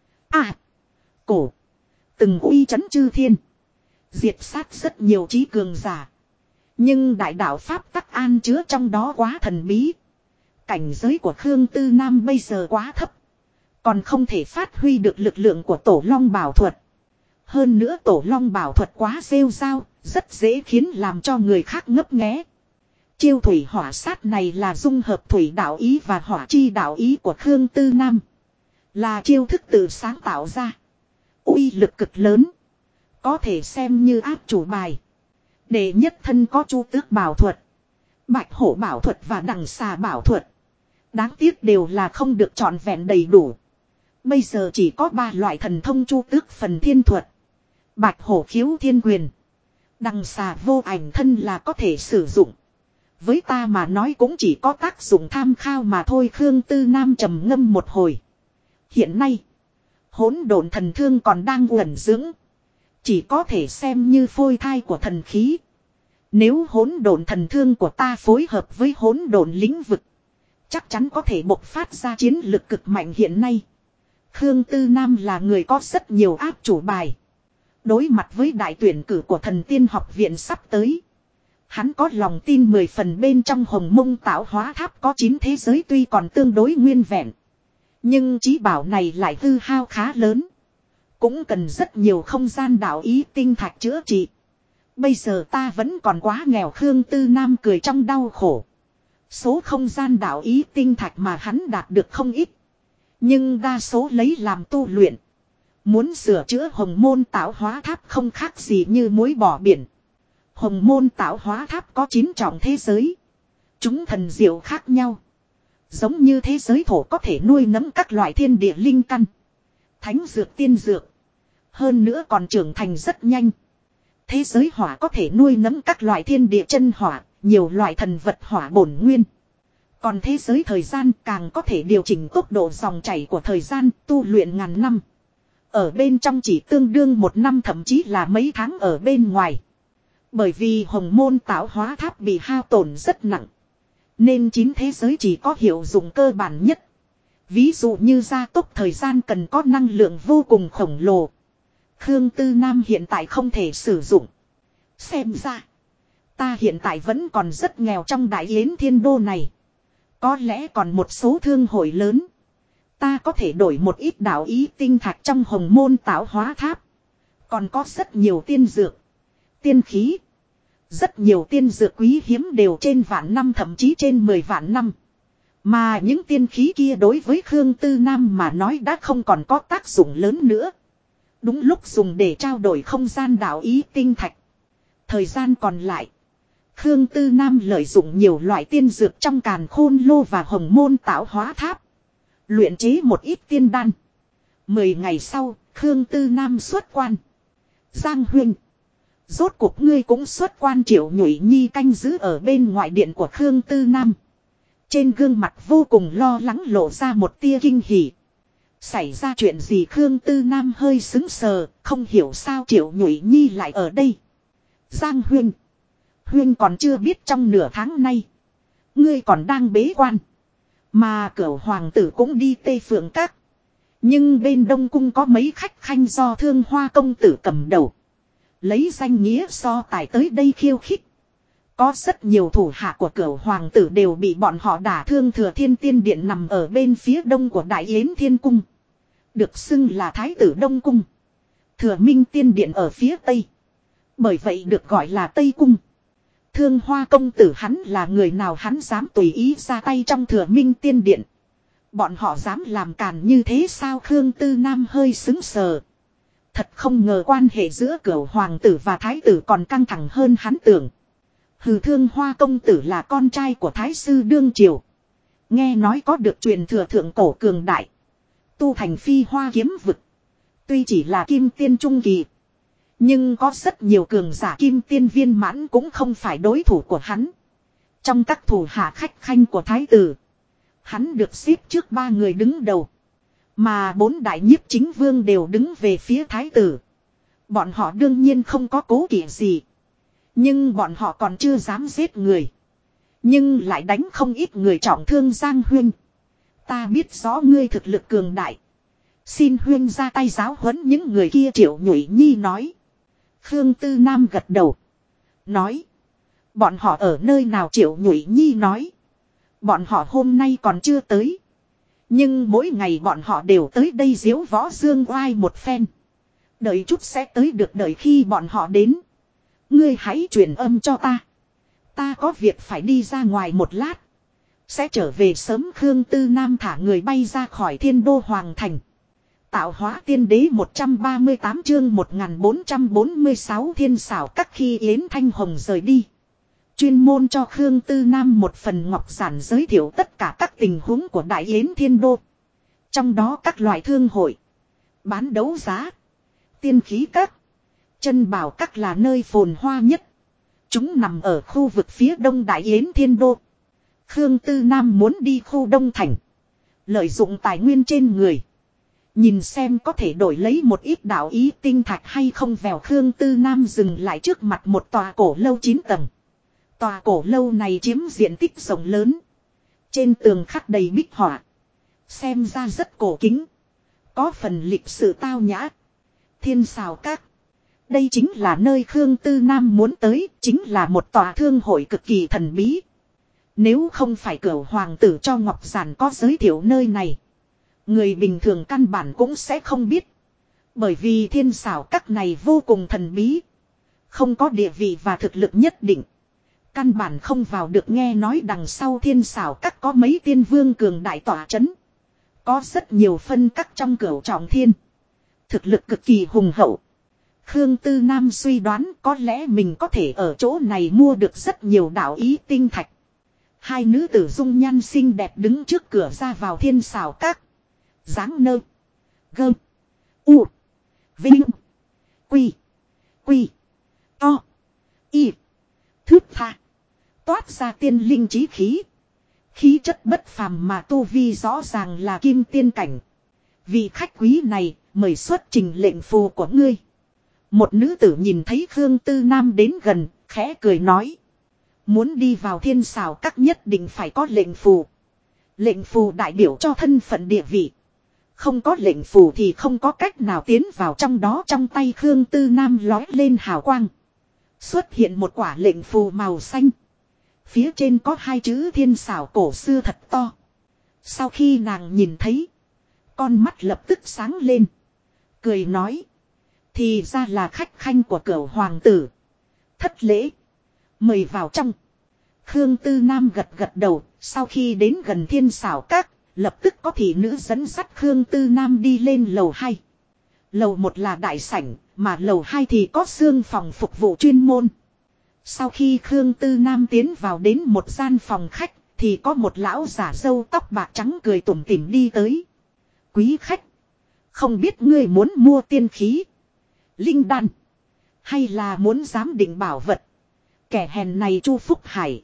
À. Cổ. Từng uy chấn chư thiên. Diệt sát rất nhiều trí cường giả. Nhưng đại đạo pháp tắc an chứa trong đó quá thần bí. Cảnh giới của Khương Tư Nam bây giờ quá thấp. Còn không thể phát huy được lực lượng của tổ long bảo thuật. Hơn nữa tổ long bảo thuật quá rêu rao, rất dễ khiến làm cho người khác ngấp nghé. Chiêu thủy hỏa sát này là dung hợp thủy đạo ý và hỏa chi đạo ý của Khương Tư Nam. Là chiêu thức tự sáng tạo ra. Uy lực cực lớn. Có thể xem như áp chủ bài. Đệ nhất thân có chu tước bảo thuật. Bạch hổ bảo thuật và đằng xà bảo thuật. Đáng tiếc đều là không được trọn vẹn đầy đủ. Bây giờ chỉ có 3 loại thần thông chu tước phần thiên thuật. Bạch hổ khiếu thiên quyền. Đằng xà vô ảnh thân là có thể sử dụng. Với ta mà nói cũng chỉ có tác dụng tham khao mà thôi. Khương Tư Nam trầm ngâm một hồi. Hiện nay. Hỗn độn thần thương còn đang uẩn dưỡng. Chỉ có thể xem như phôi thai của thần khí. Nếu hỗn độn thần thương của ta phối hợp với hỗn độn lĩnh vực. Chắc chắn có thể bộc phát ra chiến lực cực mạnh hiện nay. Khương Tư Nam là người có rất nhiều áp chủ bài. Đối mặt với đại tuyển cử của thần tiên học viện sắp tới. Hắn có lòng tin 10 phần bên trong hồng mông tạo hóa tháp có 9 thế giới tuy còn tương đối nguyên vẹn. Nhưng trí bảo này lại hư hao khá lớn. Cũng cần rất nhiều không gian đạo ý tinh thạch chữa trị. Bây giờ ta vẫn còn quá nghèo. Khương Tư Nam cười trong đau khổ. Số không gian đạo ý tinh thạch mà hắn đạt được không ít. Nhưng đa số lấy làm tu luyện. Muốn sửa chữa hồng môn tạo hóa tháp không khác gì như muối bỏ biển. Hồng môn tạo hóa tháp có 9 trọng thế giới. Chúng thần diệu khác nhau. Giống như thế giới thổ có thể nuôi nấng các loại thiên địa linh căn. Thánh dược tiên dược. Hơn nữa còn trưởng thành rất nhanh. Thế giới hỏa có thể nuôi nấng các loại thiên địa chân hỏa. Nhiều loại thần vật hỏa bổn nguyên. Còn thế giới thời gian càng có thể điều chỉnh tốc độ dòng chảy của thời gian tu luyện ngàn năm. Ở bên trong chỉ tương đương 1 năm thậm chí là mấy tháng ở bên ngoài. Bởi vì hồng môn tạo hóa tháp bị hao tổn rất nặng. Nên 9 thế giới chỉ có hiệu dụng cơ bản nhất. Ví dụ như gia tốc thời gian cần có năng lượng vô cùng khổng lồ. Khương Tư Nam hiện tại không thể sử dụng. Xem ra, ta hiện tại vẫn còn rất nghèo trong Đại Yến Thiên Đô này. Có lẽ còn một số thương hội lớn. Ta có thể đổi một ít đạo ý tinh thạch trong hồng môn tạo hóa tháp. Còn có rất nhiều tiên dược, tiên khí. Rất nhiều tiên dược quý hiếm đều trên vạn năm thậm chí trên 10 vạn năm. Mà những tiên khí kia đối với Khương Tư Nam mà nói đã không còn có tác dụng lớn nữa. Đúng lúc dùng để trao đổi không gian đạo ý tinh thạch. Thời gian còn lại, Khương Tư Nam lợi dụng nhiều loại tiên dược trong càn khôn lô và hồng môn tạo hóa tháp. Luyện chế một ít tiên đan. 10 ngày sau, Khương Tư Nam xuất quan. Giang huynh, rốt cuộc ngươi cũng xuất quan. Triệu Nhụy Nhi canh giữ ở bên ngoại điện của Khương Tư Nam. Trên gương mặt vô cùng lo lắng lộ ra một tia kinh hỉ. Xảy ra chuyện gì? Khương Tư Nam hơi sững sờ, không hiểu sao Triệu Nhụy Nhi lại ở đây. Giang huynh, huynh còn chưa biết trong nửa tháng nay, ngươi còn đang bế quan. Mà Cửu hoàng tử cũng đi Tây Phượng Các. Nhưng bên Đông Cung có mấy khách khanh do Thương Hoa công tử cầm đầu. Lấy danh nghĩa so tài tới đây khiêu khích. Có rất nhiều thủ hạ của Cửu hoàng tử đều bị bọn họ đả thương. Thừa Thiên Tiên Điện nằm ở bên phía đông của Đại Yến Thiên Cung, được xưng là Thái tử Đông Cung. Thừa Minh Tiên Điện ở phía tây, bởi vậy được gọi là Tây Cung. Thương Hoa công tử hắn là người nào hắn dám tùy ý ra tay trong Thừa Minh Tiên Điện? Bọn họ dám làm càn như thế sao? Khương Tư Nam hơi sững sờ. Thật không ngờ quan hệ giữa Cửu hoàng tử và Thái tử còn căng thẳng hơn hắn tưởng. Hừ, Thương Hoa công tử là con trai của Thái sư đương triều. Nghe nói có được truyền thừa thượng cổ cường đại. Tu thành Phi Hoa kiếm vực. Tuy chỉ là kim tiên trung kỳ, nhưng có rất nhiều cường giả kim tiên viên mãn cũng không phải đối thủ của hắn. Trong các thủ hạ khách khanh của Thái tử, hắn được xếp trước 3 người đứng đầu. Mà 4 đại nhiếp chính vương đều đứng về phía Thái tử. Bọn họ đương nhiên không có cố kỵ gì. Nhưng bọn họ còn chưa dám giết người. Nhưng lại đánh không ít người trọng thương. Giang huynh, ta biết rõ ngươi thực lực cường đại. Xin huynh ra tay giáo huấn những người kia. Triệu Nhụy Nhi nói. Khương Tư Nam gật đầu, nói. Bọn họ ở nơi nào? Triệu Nhụy Nhi nói. Bọn họ hôm nay còn chưa tới. Nhưng mỗi ngày bọn họ đều tới đây diếu võ dương oai một phen. Đợi chút sẽ tới được. Đợi khi bọn họ đến, ngươi hãy truyền âm cho ta. Ta có việc phải đi ra ngoài một lát, sẽ trở về sớm. Khương Tư Nam thả người bay ra khỏi Thiên Đô Hoàng Thành. Tạo hóa tiên đế 138 chương 1446 thiên xảo các. Khi Yến Thanh Hồng rời đi, chuyên môn cho Khương Tư Nam một phần ngọc giản giới thiệu tất cả các tình huống của Đại Yến Thiên Đô. Trong đó các loại thương hội, bán đấu giá, tiên khí các, chân bảo các là nơi phồn hoa nhất. Chúng nằm ở khu vực phía đông Đại Yến Thiên Đô. Khương Tư Nam muốn đi khu Đông Thành, lợi dụng tài nguyên trên người, nhìn xem có thể đổi lấy một ít đạo ý tinh thạch hay không. Vèo, Khương Tư Nam dừng lại trước mặt một tòa cổ lâu 9 tầng. Tòa cổ lâu này chiếm diện tích rộng lớn. Trên tường khắc đầy bích họa, xem ra rất cổ kính, có phần lịch sự tao nhã. Thiên xào các, đây chính là nơi Khương Tư Nam muốn tới. Chính là một tòa thương hội cực kỳ thần bí. Nếu không phải Cửu hoàng tử cho ngọc giản có giới thiệu nơi này, Người bình thường căn bản cũng sẽ không biết. Bởi vì thiên xảo các này vô cùng thần bí. Không có địa vị và thực lực nhất định. Căn bản không vào được, nghe nói đằng sau thiên xảo các có mấy tiên vương cường đại tỏa chấn. Có rất nhiều phân các trong cửu trọng thiên. Thực lực cực kỳ hùng hậu. Khương Tư Nam suy đoán có lẽ mình có thể ở chỗ này mua được rất nhiều đạo ý tinh thạch. Hai nữ tử dung nhan xinh đẹp đứng trước cửa ra vào thiên xảo các. Dáng nơ. Gơ. U. Vinh. Quy. Quy. To. Y. Thước tha. Toát ra tiên linh trí khí. Khí chất bất phàm mà tu vi rõ ràng là kim tiên cảnh. Vị khách quý này mời xuất trình lệnh phù của ngươi. Một nữ tử nhìn thấy Khương Tư Nam đến gần, khẽ cười nói. Muốn đi vào thiên xảo các nhất định phải có lệnh phù. Lệnh phù đại biểu cho thân phận địa vị. Không có lệnh phù thì không có cách nào tiến vào trong đó. Trong tay Khương Tư Nam lói lên hào quang. Xuất hiện một quả lệnh phù màu xanh. Phía trên có hai chữ thiên xảo cổ xưa thật to. Sau khi nàng nhìn thấy, con mắt lập tức sáng lên. Cười nói. Thì ra là khách khanh của cửu hoàng tử. Thất lễ. Mời vào trong. Khương Tư Nam gật gật đầu. Sau khi đến gần thiên xảo các, lập tức có thị nữ dẫn dắt Khương Tư Nam đi lên lầu 2. Lầu 1 là đại sảnh, mà lầu 2 thì có xương phòng phục vụ chuyên môn. Sau khi Khương Tư Nam tiến vào đến một gian phòng khách, thì có một lão giả râu tóc bạc trắng cười tủm tỉm đi tới. Quý khách, không biết ngươi muốn mua tiên khí, linh đan, hay là muốn giám định bảo vật. Kẻ hèn này Chu Phúc Hải,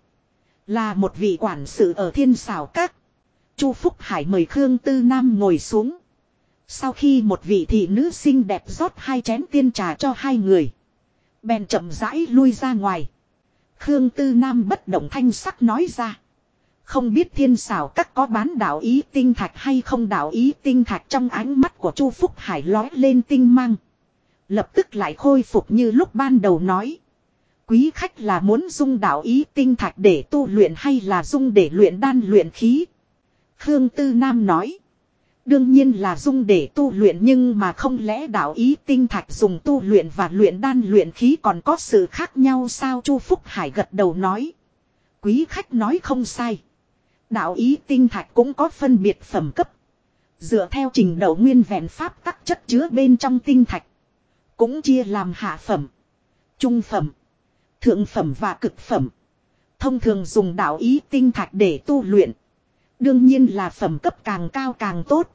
là một vị quản sự ở thiên xảo các. Chu Phúc Hải mời Khương Tư Nam ngồi xuống. Sau khi một vị thị nữ xinh đẹp rót 2 chén tiên trà cho 2 người, bèn chậm rãi lui ra ngoài. Khương Tư Nam bất động thanh sắc nói ra. Không biết thiên xảo các có bán đạo ý tinh thạch hay không. Đạo ý tinh thạch trong ánh mắt của Chu Phúc Hải lói lên tinh mang. Lập tức lại khôi phục như lúc ban đầu nói. Quý khách là muốn dung đạo ý tinh thạch để tu luyện hay là dung để luyện đan luyện khí? Khương Tư Nam nói. Đương nhiên là dung để tu luyện, nhưng mà không lẽ đạo ý tinh thạch dùng tu luyện và luyện đan luyện khí còn có sự khác nhau sao? Chu Phúc Hải gật đầu nói. Quý khách nói không sai. Đạo ý tinh thạch cũng có phân biệt phẩm cấp. Dựa theo trình độ nguyên vẹn pháp tắc chất chứa bên trong tinh thạch, cũng chia làm hạ phẩm, trung phẩm, thượng phẩm và cực phẩm. Thông thường dùng đạo ý tinh thạch để tu luyện, đương nhiên là phẩm cấp càng cao càng tốt.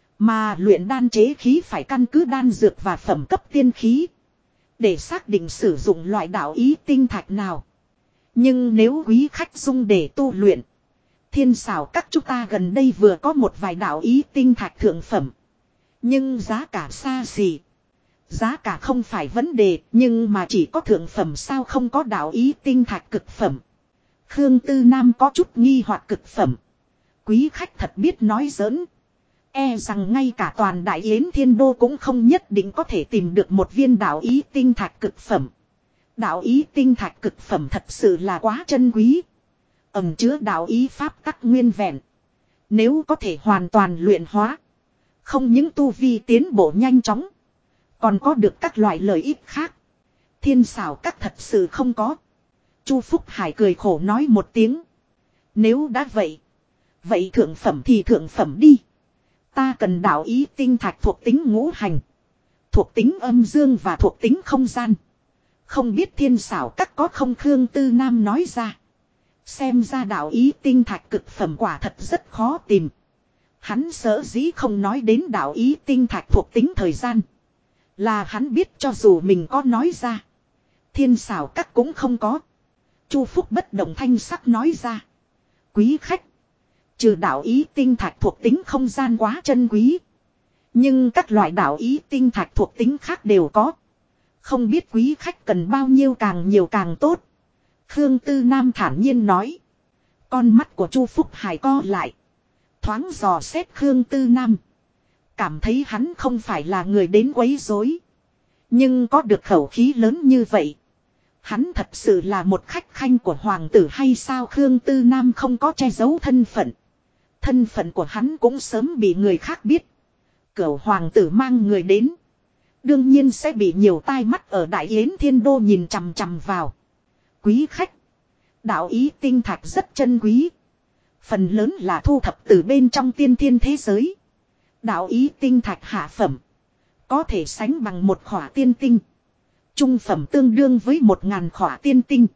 Mà luyện đan chế khí phải căn cứ đan dược và phẩm cấp tiên khí, để xác định sử dụng loại đạo ý tinh thạch nào. Nhưng nếu quý khách dung để tu luyện, thiên xảo các chúng ta gần đây vừa có một vài đạo ý tinh thạch thượng phẩm. Nhưng giá cả xa xỉ. Giá cả không phải vấn đề, nhưng mà chỉ có thượng phẩm sao không có đạo ý tinh thạch cực phẩm? Khương Tư Nam có chút nghi hoặc. Cực phẩm? Quý khách thật biết nói giỡn. E rằng ngay cả toàn Đại Yến Thiên Đô cũng không nhất định có thể tìm được một viên đạo ý tinh thạch cực phẩm. Đạo ý tinh thạch cực phẩm thật sự là quá chân quý. Ẩn chứa đạo ý pháp tắc nguyên vẹn. Nếu có thể hoàn toàn luyện hóa, không những tu vi tiến bộ nhanh chóng, còn có được các loại lợi ích khác. Thiên xảo các thật sự không có. Chu Phúc Hải cười khổ nói một tiếng. Nếu đã vậy, vậy thượng phẩm thì thượng phẩm đi. Ta cần đạo ý tinh thạch thuộc tính ngũ hành, thuộc tính âm dương và thuộc tính không gian. Không biết thiên xảo các có không? Khương Tư Nam nói ra. Xem ra đạo ý tinh thạch cực phẩm quả thật rất khó tìm. Hắn sở dĩ không nói đến đạo ý tinh thạch thuộc tính thời gian, là hắn biết cho dù mình có nói ra, thiên xảo các cũng không có. Chu Phúc bất động thanh sắc nói ra. Quý khách, trừ đạo ý tinh thạch thuộc tính không gian quá chân quý, nhưng các loại đạo ý tinh thạch thuộc tính khác đều có. Không biết quý khách cần bao nhiêu, càng nhiều càng tốt. Khương Tư Nam thản nhiên nói. Con mắt của Chu Phúc Hải co lại, thoáng dò xét Khương Tư Nam. Cảm thấy hắn không phải là người đến quấy rối, nhưng có được khẩu khí lớn như vậy, hắn thật sự là một khách khanh của hoàng tử hay sao? Khương Tư Nam không có che giấu thân phận. Thân phận của hắn cũng sớm bị người khác biết. Cửu hoàng tử mang người đến. Đương nhiên sẽ bị nhiều tai mắt ở Đại Yến Thiên Đô nhìn chằm chằm vào. Quý khách. Đạo ý tinh thạch rất chân quý. Phần lớn là thu thập từ bên trong tiên thiên thế giới. Đạo ý tinh thạch hạ phẩm. Có thể sánh bằng một khỏa tiên tinh. Trung phẩm tương đương với 1000 khỏa tiên tinh.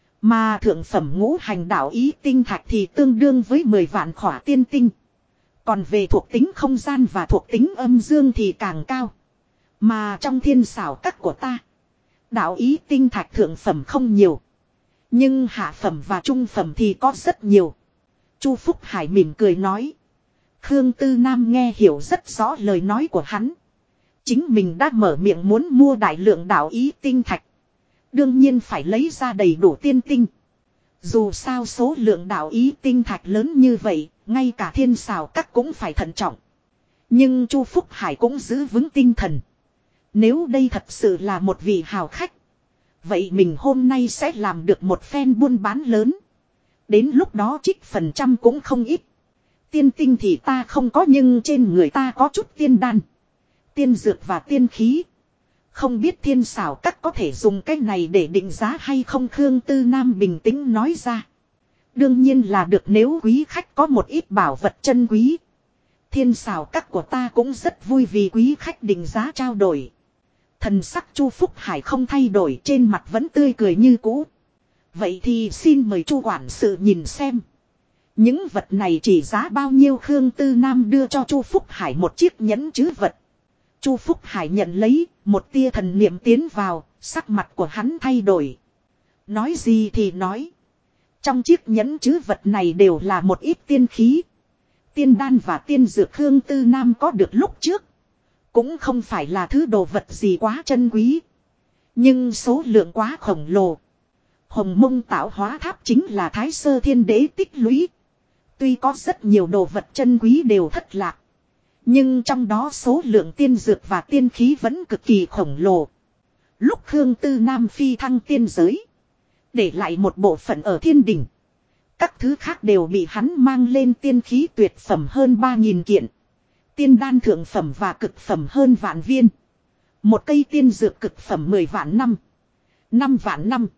Mà thượng phẩm ngũ hành đạo ý tinh thạch thì tương đương với 10 vạn khỏa tiên tinh. Còn về thuộc tính không gian và thuộc tính âm dương thì càng cao. Mà trong thiên xảo các của ta, đạo ý tinh thạch thượng phẩm không nhiều. Nhưng hạ phẩm và trung phẩm thì có rất nhiều. Chu Phúc Hải mỉm cười nói. Khương Tư Nam nghe hiểu rất rõ lời nói của hắn. Chính mình đã mở miệng muốn mua đại lượng đạo ý tinh thạch. Đương nhiên phải lấy ra đầy đủ tiên tinh. Dù sao số lượng đạo ý tinh thạch lớn như vậy, ngay cả thiên xào các cũng phải thận trọng. Nhưng Chu Phúc Hải cũng giữ vững tinh thần. Nếu đây thật sự là một vị hào khách, vậy mình hôm nay sẽ làm được một phen buôn bán lớn. Đến lúc đó trích phần trăm cũng không ít. Tiên tinh thì ta không có, nhưng trên người ta có chút tiên đan, tiên dược và tiên khí. Không biết thiên xảo các có thể dùng cái này để định giá hay không, Khương Tư Nam bình tĩnh nói ra. Đương nhiên là được, nếu quý khách có một ít bảo vật chân quý. Thiên xảo các của ta cũng rất vui vì quý khách định giá trao đổi. Thần sắc Chu Phúc Hải không thay đổi, trên mặt vẫn tươi cười như cũ. Vậy thì xin mời Chu quản sự nhìn xem. Những vật này chỉ giá bao nhiêu? Khương Tư Nam đưa cho Chu Phúc Hải một chiếc nhẫn trữ vật. Chu Phúc Hải nhận lấy, một tia thần niệm tiến vào, sắc mặt của hắn thay đổi. Nói gì thì nói. Trong chiếc nhẫn trữ vật này đều là một ít tiên khí. Tiên đan và tiên dược Khương Tư Nam có được lúc trước. Cũng không phải là thứ đồ vật gì quá chân quý. Nhưng số lượng quá khổng lồ. Hồng Mông tạo hóa tháp chính là Thái Sơ Thiên Đế tích lũy. Tuy có rất nhiều đồ vật chân quý đều thất lạc. Nhưng trong đó số lượng tiên dược và tiên khí vẫn cực kỳ khổng lồ. Lúc Khương Tư Nam phi thăng tiên giới, để lại một bộ phận ở thiên đình. Các thứ khác đều bị hắn mang lên, tiên khí tuyệt phẩm hơn 3000 kiện. Tiên đan thượng phẩm và cực phẩm hơn vạn viên. Một cây tiên dược cực phẩm 10 vạn năm. 5 vạn năm.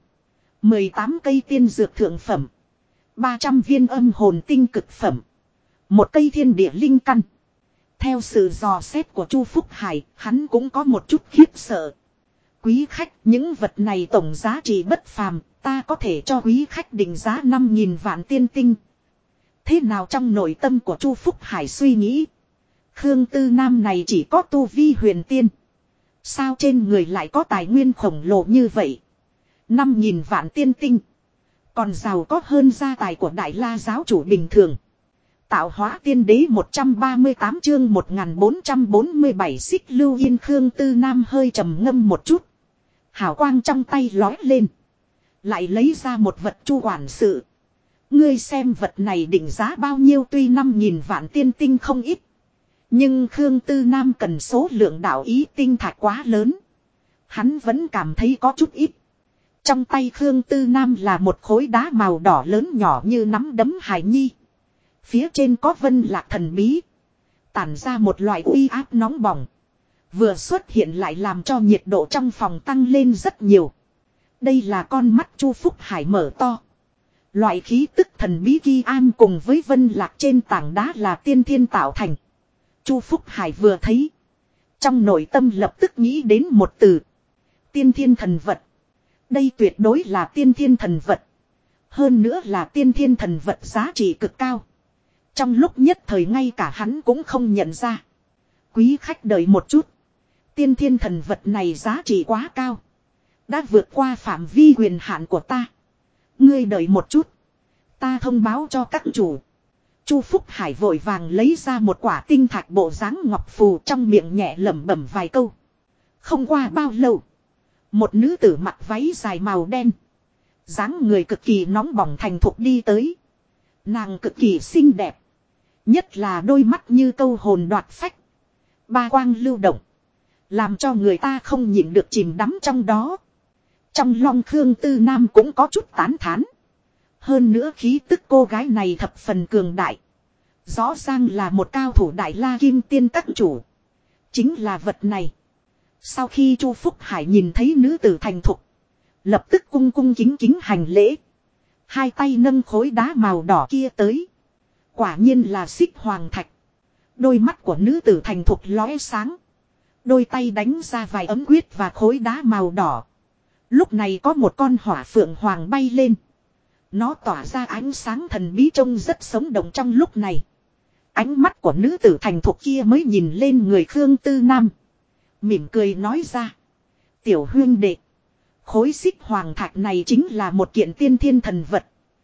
18 cây tiên dược thượng phẩm. 300 viên âm hồn tinh cực phẩm. Một cây thiên địa linh căn. Theo sự dò xét của Chu Phúc Hải, hắn cũng có một chút khiếp sợ. Quý khách, những vật này tổng giá trị bất phàm, ta có thể cho quý khách định giá 5000 vạn tiên tinh. Thế nào? Trong nội tâm của Chu Phúc Hải suy nghĩ. Khương Tư Nam này chỉ có tu vi huyền tiên. Sao trên người lại có tài nguyên khổng lồ như vậy? 5000 vạn tiên tinh. Còn giàu có hơn gia tài của Đại La giáo chủ bình thường. Tạo hóa tiên đế 138 chương 1447 xích lưu yên. Khương Tư Nam hơi trầm ngâm một chút. Hào quang trong tay lói lên. Lại lấy ra một vật. Chu quản sự, ngươi xem vật này định giá bao nhiêu? Tuy 5000 vạn tiên tinh không ít, nhưng Khương Tư Nam cần số lượng đạo ý tinh thạch quá lớn. Hắn vẫn cảm thấy có chút ít. Trong tay Khương Tư Nam là một khối đá màu đỏ lớn nhỏ như nắm đấm hài nhi. Phía trên có vân lạc thần bí, tản ra một loại uy áp nóng bỏng. Vừa xuất hiện lại làm cho nhiệt độ trong phòng tăng lên rất nhiều. Đây là con mắt Chu Phúc Hải mở to. Loại khí tức thần bí kỳ an cùng với vân lạc trên tảng đá là tiên thiên tạo thành. Chu Phúc Hải vừa thấy, trong nội tâm lập tức nghĩ đến một từ: tiên thiên thần vật. Đây tuyệt đối là tiên thiên thần vật. Hơn nữa là tiên thiên thần vật giá trị cực cao. Trong lúc nhất thời ngay cả hắn cũng không nhận ra. Quý khách đợi một chút. Tiên thiên thần vật này giá trị quá cao, đã vượt qua phạm vi quyền hạn của ta. Ngươi đợi một chút, ta thông báo cho các chủ. Chu Phúc Hải vội vàng lấy ra một quả tinh thạch bộ dáng ngọc phù, trong miệng nhẹ lẩm bẩm vài câu. Không qua bao lâu, một nữ tử mặc váy dài màu đen, dáng người cực kỳ nóng bỏng thành thục đi tới. Nàng cực kỳ xinh đẹp, nhất là đôi mắt như câu hồn đoạt phách, ba quang lưu động, làm cho người ta không nhịn được chìm đắm trong đó. Trong lòng Khương Tư Nam cũng có chút tán thán. Hơn nữa khí tức cô gái này thập phần cường đại. Rõ ràng là một cao thủ đại la kim tiên các chủ. Chính là vật này. Sau khi Chu Phúc Hải nhìn thấy nữ tử thành thục, lập tức cung cung kính kính hành lễ. Hai tay nâng khối đá màu đỏ kia tới. Quả nhiên là xích hoàng thạch. Đôi mắt của nữ tử thành thục lóe sáng. Đôi tay đánh ra vài ấm quyết và khối đá màu đỏ. Lúc này có một con hỏa phượng hoàng bay lên. Nó tỏa ra ánh sáng thần bí trông rất sống động trong lúc này. Ánh mắt của nữ tử thành thục kia mới nhìn lên người Khương Tư Nam. Mỉm cười nói ra. Tiểu huynh đệ. Khối xích hoàng thạch này chính là một kiện tiên thiên thần vật.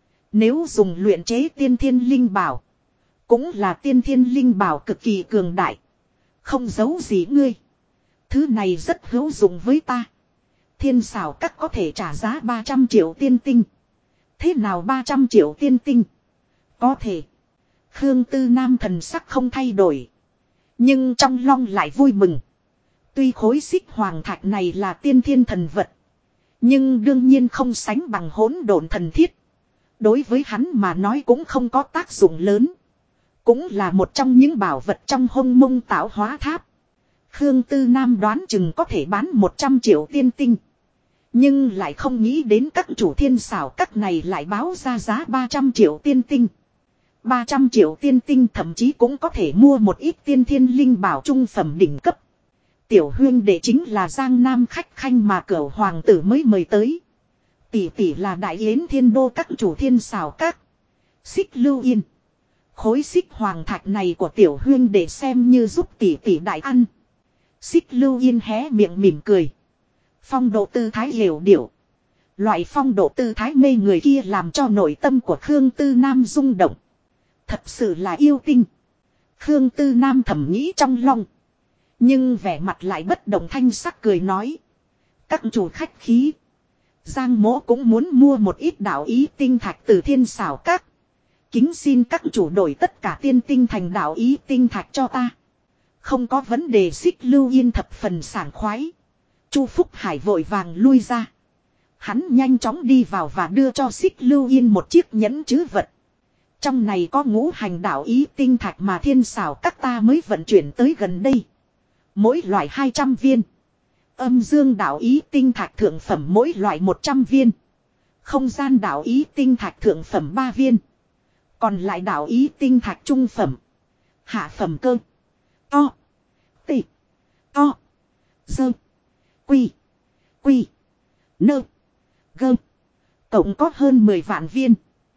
Nếu dùng luyện chế tiên thiên linh bảo. Cũng là tiên thiên linh bảo cực kỳ cường đại. Không giấu gì ngươi. Thứ này rất hữu dụng với ta. Thiên xảo các có thể trả giá 300 triệu tiên tinh. Thế nào 300 triệu tiên tinh? Có thể. Khương Tư Nam thần sắc không thay đổi. Nhưng trong lòng lại vui mừng. Tuy khối xích hoàng thạch này là tiên thiên thần vật. Nhưng đương nhiên không sánh bằng hỗn độn thần thiết. Đối với hắn mà nói cũng không có tác dụng lớn. Cũng là một trong những bảo vật trong hông mông tạo hóa tháp. Khương Tư Nam đoán chừng có thể bán 100 triệu tiên tinh. Nhưng lại không nghĩ đến các chủ thiên xảo các này lại báo ra giá 300 triệu tiên tinh. 300 triệu tiên tinh thậm chí cũng có thể mua một ít tiên thiên linh bảo trung phẩm đỉnh cấp. Tiểu huyên đệ chính là Giang Nam khách khanh mà cửu hoàng tử mới mời tới. Tỷ tỷ là đại yến thiên đô các chủ thiên xảo các. Xích Lưu Yên. Khối xích hoàng thạch này của tiểu huyên đệ xem như giúp tỷ tỷ đại ăn. Xích Lưu Yên hé miệng mỉm cười. Phong độ tư thái hiểu điệu. Loại phong độ tư thái mê người kia làm cho nội tâm của Khương Tư Nam rung động. Thật sự là yêu tinh. Khương Tư Nam thầm nghĩ trong lòng. Nhưng vẻ mặt lại bất động thanh sắc cười nói. Các chủ khách khí. Giang mỗ cũng muốn mua một ít đạo ý tinh thạch từ thiên xảo các. Kính xin các chủ đổi tất cả tiên tinh thành đạo ý tinh thạch cho ta. Không có vấn đề. Xích Lưu Yên thập phần sảng khoái. Chu Phúc Hải vội vàng lui ra. Hắn nhanh chóng đi vào và đưa cho Xích Lưu Yên một chiếc nhẫn trữ vật. Trong này có ngũ hành đạo ý tinh thạch mà thiên xảo các ta mới vận chuyển tới gần đây. Mỗi loại 200 viên. Âm dương đạo ý tinh thạch thượng phẩm mỗi loại 100 viên. Không gian đạo ý tinh thạch thượng phẩm 3 viên. Còn lại đạo ý tinh thạch trung phẩm. Hạ phẩm cơ. To. Tị. To. Dơ. Quy. Quy. Nơ. Gơ. Tổng có hơn 10 vạn viên.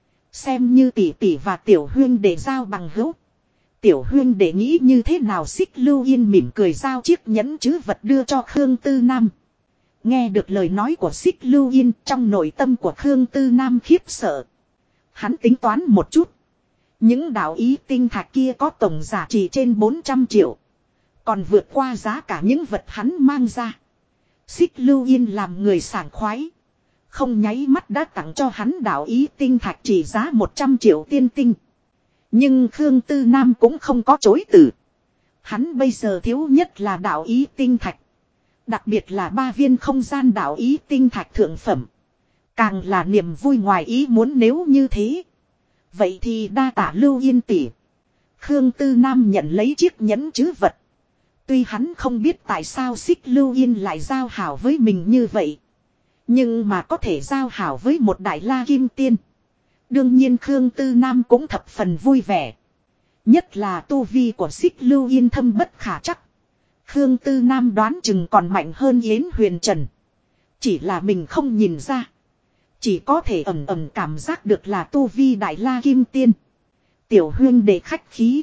Xem như tỷ tỷ và tiểu huyên để giao bằng hữu. Tiểu huyên để nghĩ như thế nào? Xích Lưu Yên mỉm cười giao chiếc nhẫn trữ vật đưa cho Khương Tư Nam. Nghe được lời nói của Xích Lưu Yên, trong nội tâm của Khương Tư Nam khiếp sợ. Hắn tính toán một chút. Những đạo ý tinh thạch kia có tổng giá trị trên 400 triệu. Còn vượt qua giá cả những vật hắn mang ra. Xích Lưu Yên làm người sảng khoái. Không nháy mắt đã tặng cho hắn đạo ý tinh thạch chỉ giá 100 triệu tiên tinh. Nhưng Khương Tư Nam cũng không có chối từ. Hắn bây giờ thiếu nhất là đạo ý tinh thạch. Đặc biệt là 3 viên không gian đạo ý tinh thạch thượng phẩm. Càng là niềm vui ngoài ý muốn nếu như thế. Vậy thì đa tạ Lưu Yên tỷ. Khương Tư Nam nhận lấy chiếc nhẫn trữ vật. Tuy hắn không biết tại sao Xích Lưu Yên lại giao hảo với mình như vậy. Nhưng mà có thể giao hảo với một đại la kim tiên. Đương nhiên Khương Tư Nam cũng thập phần vui vẻ. Nhất là tu vi của Xích Lưu Yên thâm bất khả chắc. Khương Tư Nam đoán chừng còn mạnh hơn Yến Huyền Trần. Chỉ là mình không nhìn ra. Chỉ có thể ẩm ẩm cảm giác được là tu vi đại la kim tiên. Tiểu huyên để khách khí.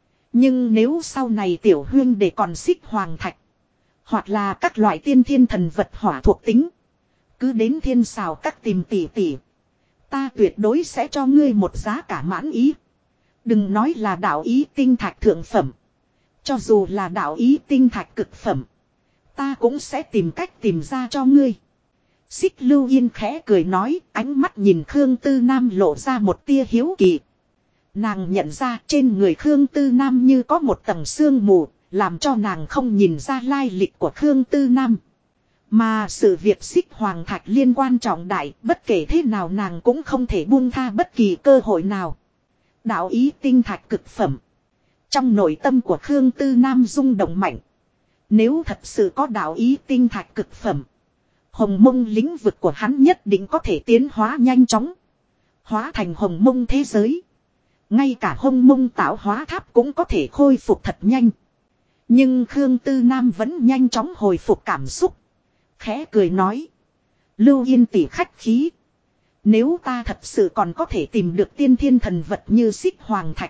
Nhưng nếu sau này tiểu huyên để còn xích hoàng thạch. Hoặc là các loại tiên thiên thần vật hỏa thuộc tính. Cứ đến thiên xào các tìm tỉ tỉ. Ta tuyệt đối sẽ cho ngươi một giá cả mãn ý. Đừng nói là đạo ý tinh thạch thượng phẩm. Cho dù là đạo ý tinh thạch cực phẩm. Ta cũng sẽ tìm cách tìm ra cho ngươi. Xích Lưu Yên khẽ cười nói, ánh mắt nhìn Khương Tư Nam lộ ra một tia hiếu kỳ. Nàng nhận ra trên người Khương Tư Nam như có một tầng sương mù, làm cho nàng không nhìn ra lai lịch của Khương Tư Nam. Mà sự việc xích hoàng thạch liên quan trọng đại, bất kể thế nào nàng cũng không thể buông tha bất kỳ cơ hội nào. Đạo ý tinh thạch cực phẩm. Trong nội tâm của Khương Tư Nam rung động mạnh. Nếu thật sự có đạo ý tinh thạch cực phẩm. Hồng mông lĩnh vực của hắn nhất định có thể tiến hóa nhanh chóng. Hóa thành hồng mông thế giới. Ngay cả hồng mông tạo hóa tháp cũng có thể khôi phục thật nhanh. Nhưng Khương Tư Nam vẫn nhanh chóng hồi phục cảm xúc. Khẽ cười nói. Lưu Yên tỷ khách khí. Nếu ta thật sự còn có thể tìm được tiên thiên thần vật như xích hoàng thạch.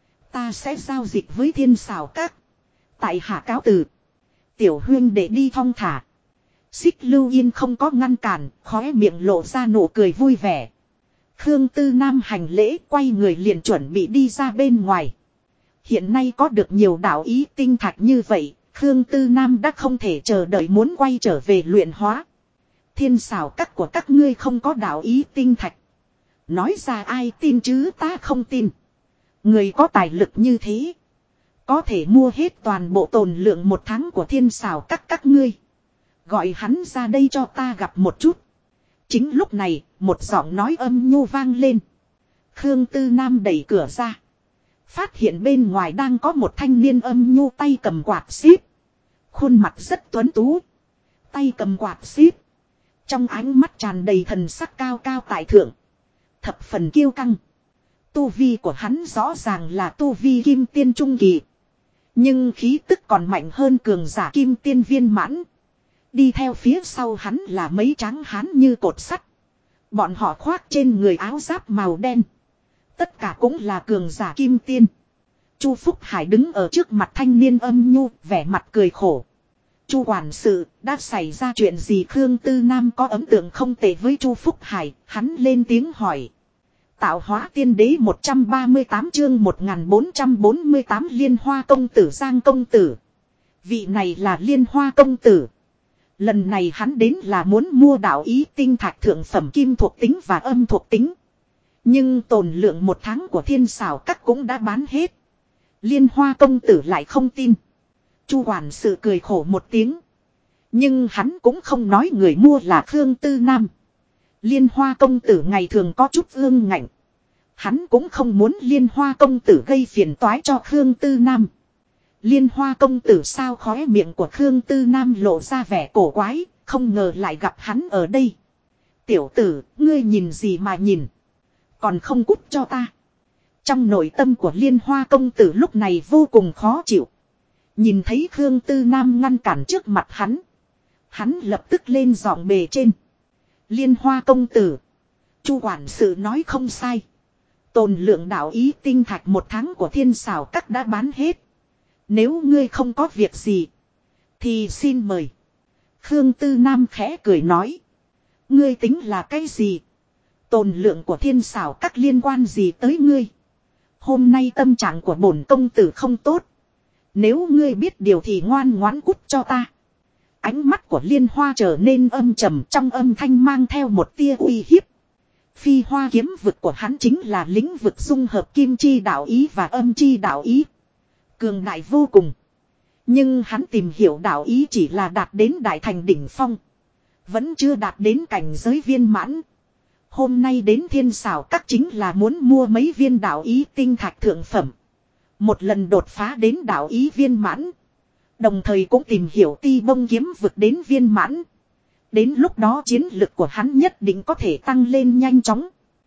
Ta sẽ giao dịch với thiên xảo các. Tại hạ cáo từ. Tiểu huyên để đi thong thả. Xích Lưu Yên không có ngăn cản. Khóe miệng lộ ra nụ cười vui vẻ. Khương Tư Nam hành lễ quay người liền chuẩn bị đi ra bên ngoài. Hiện nay có được nhiều đạo ý tinh thạch như vậy. Khương Tư Nam đã không thể chờ đợi muốn quay trở về luyện hóa. Thiên xảo các của các ngươi không có đạo ý tinh thạch. Nói ra ai tin chứ ta không tin. Người có tài lực như thế. Có thể mua hết toàn bộ tồn lượng một tháng của thiên xảo các ngươi. Gọi hắn ra đây cho ta gặp một chút. Chính lúc này, một giọng nói âm nhu vang lên. Khương Tư Nam đẩy cửa ra. Phát hiện bên ngoài đang có một thanh niên âm nhu tay cầm quạt xíp. Khuôn mặt rất tuấn tú. Tay cầm quạt xíp. Trong ánh mắt tràn đầy thần sắc cao cao tại thượng. Thập phần kiêu căng. Tu vi của hắn rõ ràng là tu vi kim tiên trung kỳ. Nhưng khí tức còn mạnh hơn cường giả kim tiên viên mãn. Đi theo phía sau hắn là mấy tráng hán như cột sắt. Bọn họ khoác trên người áo giáp màu đen. Tất cả cũng là cường giả kim tiên. Chu Phúc Hải đứng ở trước mặt thanh niên âm nhu, vẻ mặt cười khổ. Chu quản sự, đã xảy ra chuyện gì? Khương Tư Nam có ấn tượng không tệ với Chu Phúc Hải, hắn lên tiếng hỏi. Tạo hóa tiên đế 138 chương 1448 Liên Hoa công tử Giang công tử. Vị này là Liên Hoa công tử. Lần này hắn đến là muốn mua đạo ý tinh thạch thượng phẩm kim thuộc tính và âm thuộc tính. Nhưng tồn lượng một tháng của thiên xảo các cũng đã bán hết. Liên Hoa công tử lại không tin. Chu quản sự cười khổ một tiếng. Nhưng hắn cũng không nói người mua là Khương Tư Nam. Liên Hoa công tử ngày thường có chút ương ngạnh. Hắn cũng không muốn Liên Hoa công tử gây phiền toái cho Khương Tư Nam. Liên Hoa công tử sao? Khóe miệng của Khương Tư Nam lộ ra vẻ cổ quái, không ngờ lại gặp hắn ở đây. Tiểu tử, ngươi nhìn gì mà nhìn? Còn không cút cho ta. Trong nội tâm của Liên Hoa công tử lúc này vô cùng khó chịu. Nhìn thấy Khương Tư Nam ngăn cản trước mặt hắn. Hắn lập tức lên giọng bề trên. Liên Hoa công tử. Chu quản sự nói không sai. Tồn lượng đạo ý tinh thạch một tháng của thiên xảo các đã bán hết. Nếu ngươi không có việc gì. Thì xin mời. Khương Tư Nam khẽ cười nói. Ngươi tính là cái gì? Tồn lượng của thiên xảo các liên quan gì tới ngươi? Hôm nay tâm trạng của bổn công tử không tốt. Nếu ngươi biết điều thì ngoan ngoãn cút cho ta. Ánh mắt của Liên Hoa trở nên âm trầm, trong âm thanh mang theo một tia uy hiếp. Phi hoa kiếm vực của hắn chính là lĩnh vực dung hợp kim chi đạo ý và âm chi đạo ý. Cường đại vô cùng. Nhưng hắn tìm hiểu đạo ý chỉ là đạt đến đại thành đỉnh phong. Vẫn chưa đạt đến cảnh giới viên mãn. Hôm nay đến thiên xảo các chính là muốn mua mấy viên đạo ý tinh thạch thượng phẩm. Một lần đột phá đến đạo ý viên mãn. Đồng thời cũng tìm hiểu ti bông kiếm vực đến viên mãn. Đến lúc đó chiến lực của hắn nhất định có thể tăng lên nhanh chóng.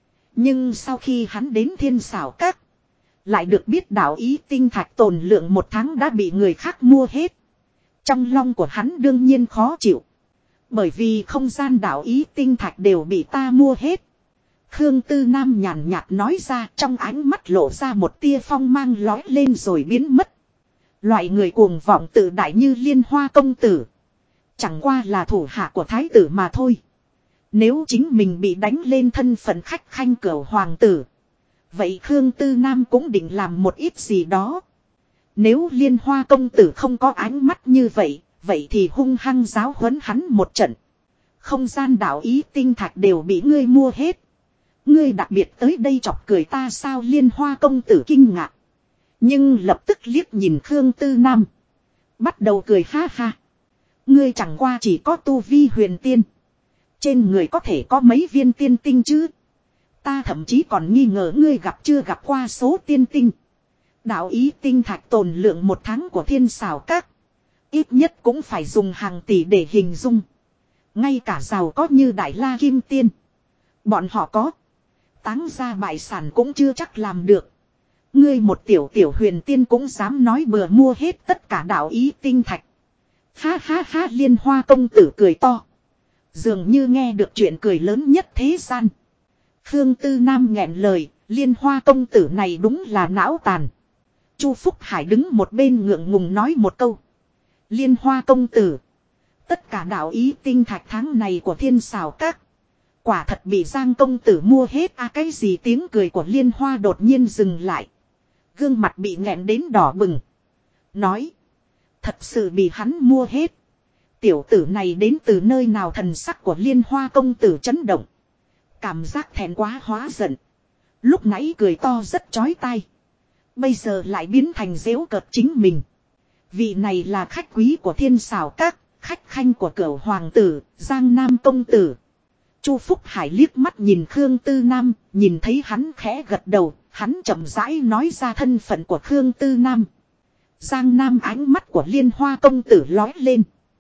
Nhưng sau khi hắn đến thiên xảo các. Lại được biết đạo ý tinh thạch tồn lượng một tháng đã bị người khác mua hết. Trong lòng của hắn đương nhiên khó chịu. Bởi vì không gian đạo ý tinh thạch đều bị ta mua hết. Khương Tư Nam nhàn nhạt nói ra, trong ánh mắt lộ ra một tia phong mang lói lên rồi biến mất. Loại người cuồng vọng tự đại như Liên Hoa công tử. Chẳng qua là thủ hạ của thái tử mà thôi. Nếu chính mình bị đánh lên thân phận khách khanh cửu hoàng tử. Vậy Khương Tư Nam cũng định làm một ít gì đó. Nếu Liên Hoa công tử không có ánh mắt như vậy, vậy thì hung hăng giáo huấn hắn một trận. Không gian đạo ý tinh thạch đều bị ngươi mua hết. Ngươi đặc biệt tới đây chọc cười ta sao? Liên Hoa công tử kinh ngạc. Nhưng lập tức liếc nhìn Khương Tư Nam. Bắt đầu cười ha ha. Ngươi chẳng qua chỉ có tu vi huyền tiên. Trên người có thể có mấy viên tiên tinh chứ. Ta thậm chí còn nghi ngờ ngươi chưa gặp qua số tiên tinh. Đạo ý tinh thạch tồn lượng một tháng của thiên xảo các. Ít nhất cũng phải dùng hàng tỷ để hình dung. Ngay cả giàu có như Đại La Kim Tiên. Bọn họ có. Táng ra bại sản cũng chưa chắc làm được. Ngươi một tiểu huyền tiên cũng dám nói bừa mua hết tất cả đạo ý tinh thạch. Ha ha ha, Liên Hoa công tử cười to. Dường như nghe được chuyện cười lớn nhất thế gian. Khương Tư Nam nghẹn lời, Liên Hoa công tử này đúng là não tàn. Chu Phúc Hải đứng một bên ngượng ngùng nói một câu. Liên Hoa công tử. Tất cả đạo ý tinh thạch tháng này của thiên xảo các. Quả thật bị Giang công tử mua hết à, cái gì? Tiếng cười của Liên Hoa đột nhiên dừng lại. Gương mặt bị nghẹn đến đỏ bừng. Nói. Thật sự bị hắn mua hết. Tiểu tử này đến từ nơi nào? Thần sắc của Liên Hoa công tử chấn động. Cảm giác thẹn quá hóa giận. Lúc nãy cười to rất chói tai. Bây giờ lại biến thành giễu cợt chính mình. Vị này là khách quý của thiên xảo các. Khách khanh của Cửu hoàng tử, Giang Nam công tử. Chu Phúc Hải liếc mắt nhìn Khương Tư Nam, nhìn thấy hắn khẽ gật đầu, hắn chậm rãi nói ra thân phận của Khương Tư Nam. Giang Nam ánh mắt của Liên Hoa công tử lói lên.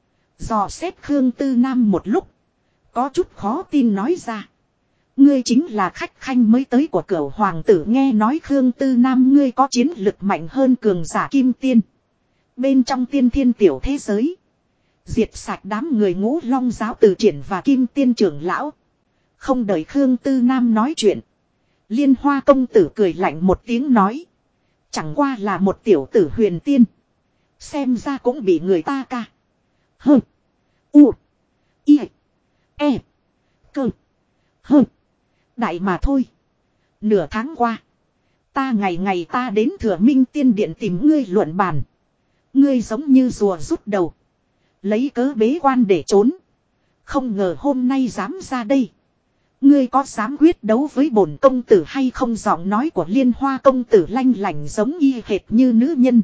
Dò xét Khương Tư Nam một lúc, có chút khó tin nói ra. Ngươi chính là khách khanh mới tới của Cửu hoàng tử. Nghe nói Khương Tư Nam ngươi có chiến lực mạnh hơn cường giả Kim Tiên. Bên trong tiên thiên tiểu thế giới. Diệt sạch đám người Ngũ Long giáo từ triển và Kim Tiên trưởng lão. Không đợi Khương Tư Nam nói chuyện. Liên Hoa công tử cười lạnh một tiếng nói. Chẳng qua là một tiểu tử huyền tiên. Xem ra cũng bị người ta ca. Hơ. U. I. E. Cơ. Hơ. Đại mà thôi. Nửa tháng qua. Ngày ta đến Thừa Minh Tiên Điện tìm ngươi luận bàn. Ngươi giống như rùa rút đầu. Lấy cớ bế quan để trốn. Không ngờ hôm nay dám ra đây. Ngươi có dám quyết đấu với bổn công tử hay không? Giọng nói của Liên Hoa công tử lanh lảnh giống y hệt như nữ nhân.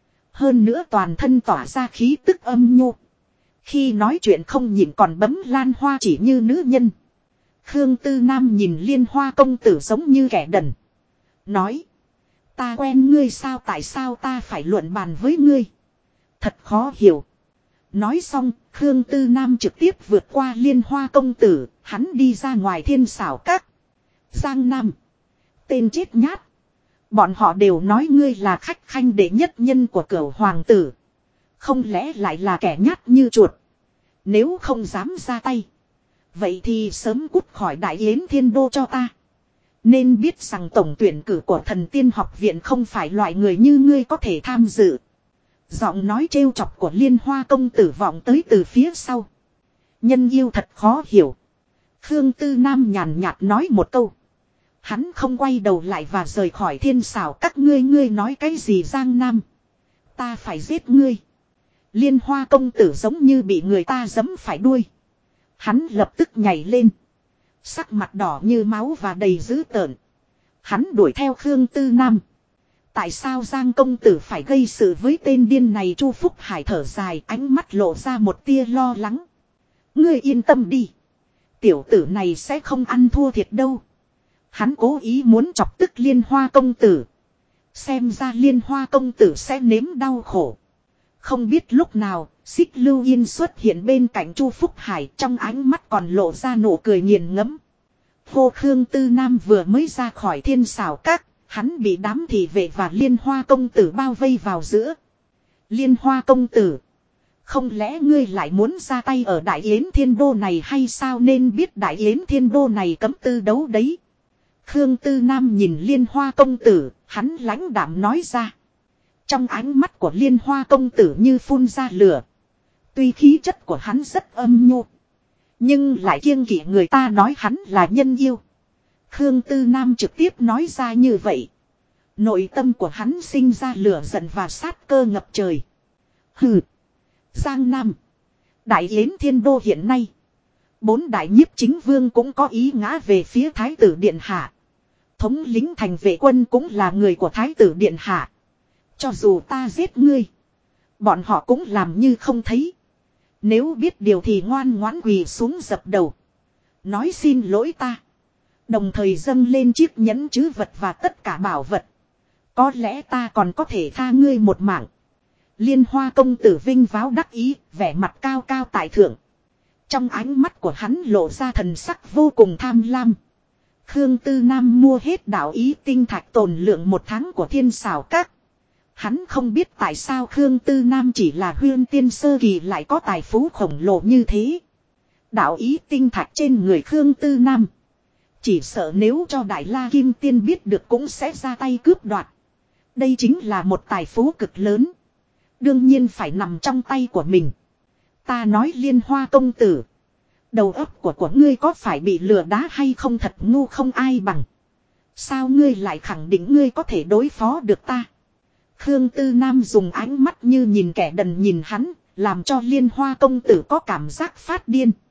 Hơn nữa toàn thân tỏa ra khí tức âm nhu. Khi nói chuyện không nhìn còn bấm lan hoa chỉ như nữ nhân. Khương Tư Nam nhìn Liên Hoa công tử giống như kẻ đần. Nói. Ta quen ngươi sao? Tại sao ta phải luận bàn với ngươi? Thật khó hiểu. Nói xong, Khương Tư Nam trực tiếp vượt qua Liên Hoa công tử, hắn đi ra ngoài thiên xảo các. Giang Nam. Tên chết nhát. Bọn họ đều nói ngươi là khách khanh đệ nhất nhân của Cửu hoàng tử. Không lẽ lại là kẻ nhát như chuột? Nếu không dám ra tay. Vậy thì sớm cút khỏi Đại Yến Thiên Đô cho ta. Nên biết rằng tổng tuyển cử của Thần Tiên học viện không phải loại người như ngươi có thể tham dự. Giọng nói trêu chọc của Liên Hoa công tử vọng tới từ phía sau. Nhân yêu thật khó hiểu. Khương Tư Nam nhàn nhạt nói một câu. Hắn không quay đầu lại và rời khỏi thiên xảo các. Ngươi nói cái gì? Giang Nam? Ta phải giết ngươi. Liên Hoa công tử giống như bị người ta giẫm phải đuôi. Hắn lập tức nhảy lên. Sắc mặt đỏ như máu và đầy dữ tợn. Hắn đuổi theo Khương Tư Nam. Tại sao Giang công tử phải gây sự với tên điên này? Chu Phúc Hải thở dài, ánh mắt lộ ra một tia lo lắng. Ngươi yên tâm đi. Tiểu tử này sẽ không ăn thua thiệt đâu. Hắn cố ý muốn chọc tức Liên Hoa công tử. Xem ra Liên Hoa công tử sẽ nếm đau khổ. Không biết lúc nào, Xích Lưu Yên xuất hiện bên cạnh Chu Phúc Hải, trong ánh mắt còn lộ ra nụ cười nghiền ngẫm. Hô. Khương Tư Nam vừa mới ra khỏi thiên xảo các. Hắn bị đám thị vệ và Liên Hoa công tử bao vây vào giữa. Liên Hoa công tử. Không lẽ ngươi lại muốn ra tay ở Đại Yến Thiên Đô này hay sao? Nên biết Đại Yến Thiên Đô này cấm tư đấu đấy. Khương Tư Nam nhìn Liên Hoa công tử, hắn lãnh đạm nói ra. Trong ánh mắt của Liên Hoa công tử như phun ra lửa. Tuy khí chất của hắn rất âm nhu, nhưng lại kiêng kỵ người ta nói hắn là nhân yêu. Khương Tư Nam trực tiếp nói ra như vậy. Nội tâm của hắn sinh ra lửa giận và sát cơ ngập trời. Hừ. Giang Nam. Đại Yến Thiên Đô hiện nay. 4 đại nhiếp chính vương cũng có ý ngã về phía Thái tử Điện Hạ. Thống lĩnh thành vệ quân cũng là người của Thái tử Điện Hạ. Cho dù ta giết ngươi, bọn họ cũng làm như không thấy. Nếu biết điều thì ngoan ngoãn quỳ xuống dập đầu. Nói xin lỗi ta. Đồng thời dâng lên chiếc nhẫn trữ vật và tất cả bảo vật. Có lẽ ta còn có thể tha ngươi một mạng. Liên Hoa công tử vinh váo đắc ý, vẻ mặt cao cao tại thượng. Trong ánh mắt của hắn lộ ra thần sắc vô cùng tham lam. Khương Tư Nam mua hết đạo ý tinh thạch tồn lượng 1 tháng của Thiên Sảo Các. Hắn không biết tại sao Khương Tư Nam chỉ là huyên tiên sơ kỳ lại có tài phú khổng lồ như thế. Đạo ý tinh thạch trên người Khương Tư Nam. Chỉ sợ nếu cho Đại La Kim Tiên biết được cũng sẽ ra tay cướp đoạt. Đây chính là một tài phú cực lớn. Đương nhiên phải nằm trong tay của mình. Ta nói Liên Hoa công tử. Đầu óc của ngươi có phải bị lừa đá hay không, thật ngu không ai bằng. Sao ngươi lại khẳng định ngươi có thể đối phó được ta? Khương Tư Nam dùng ánh mắt như nhìn kẻ đần nhìn hắn, làm cho Liên Hoa công tử có cảm giác phát điên.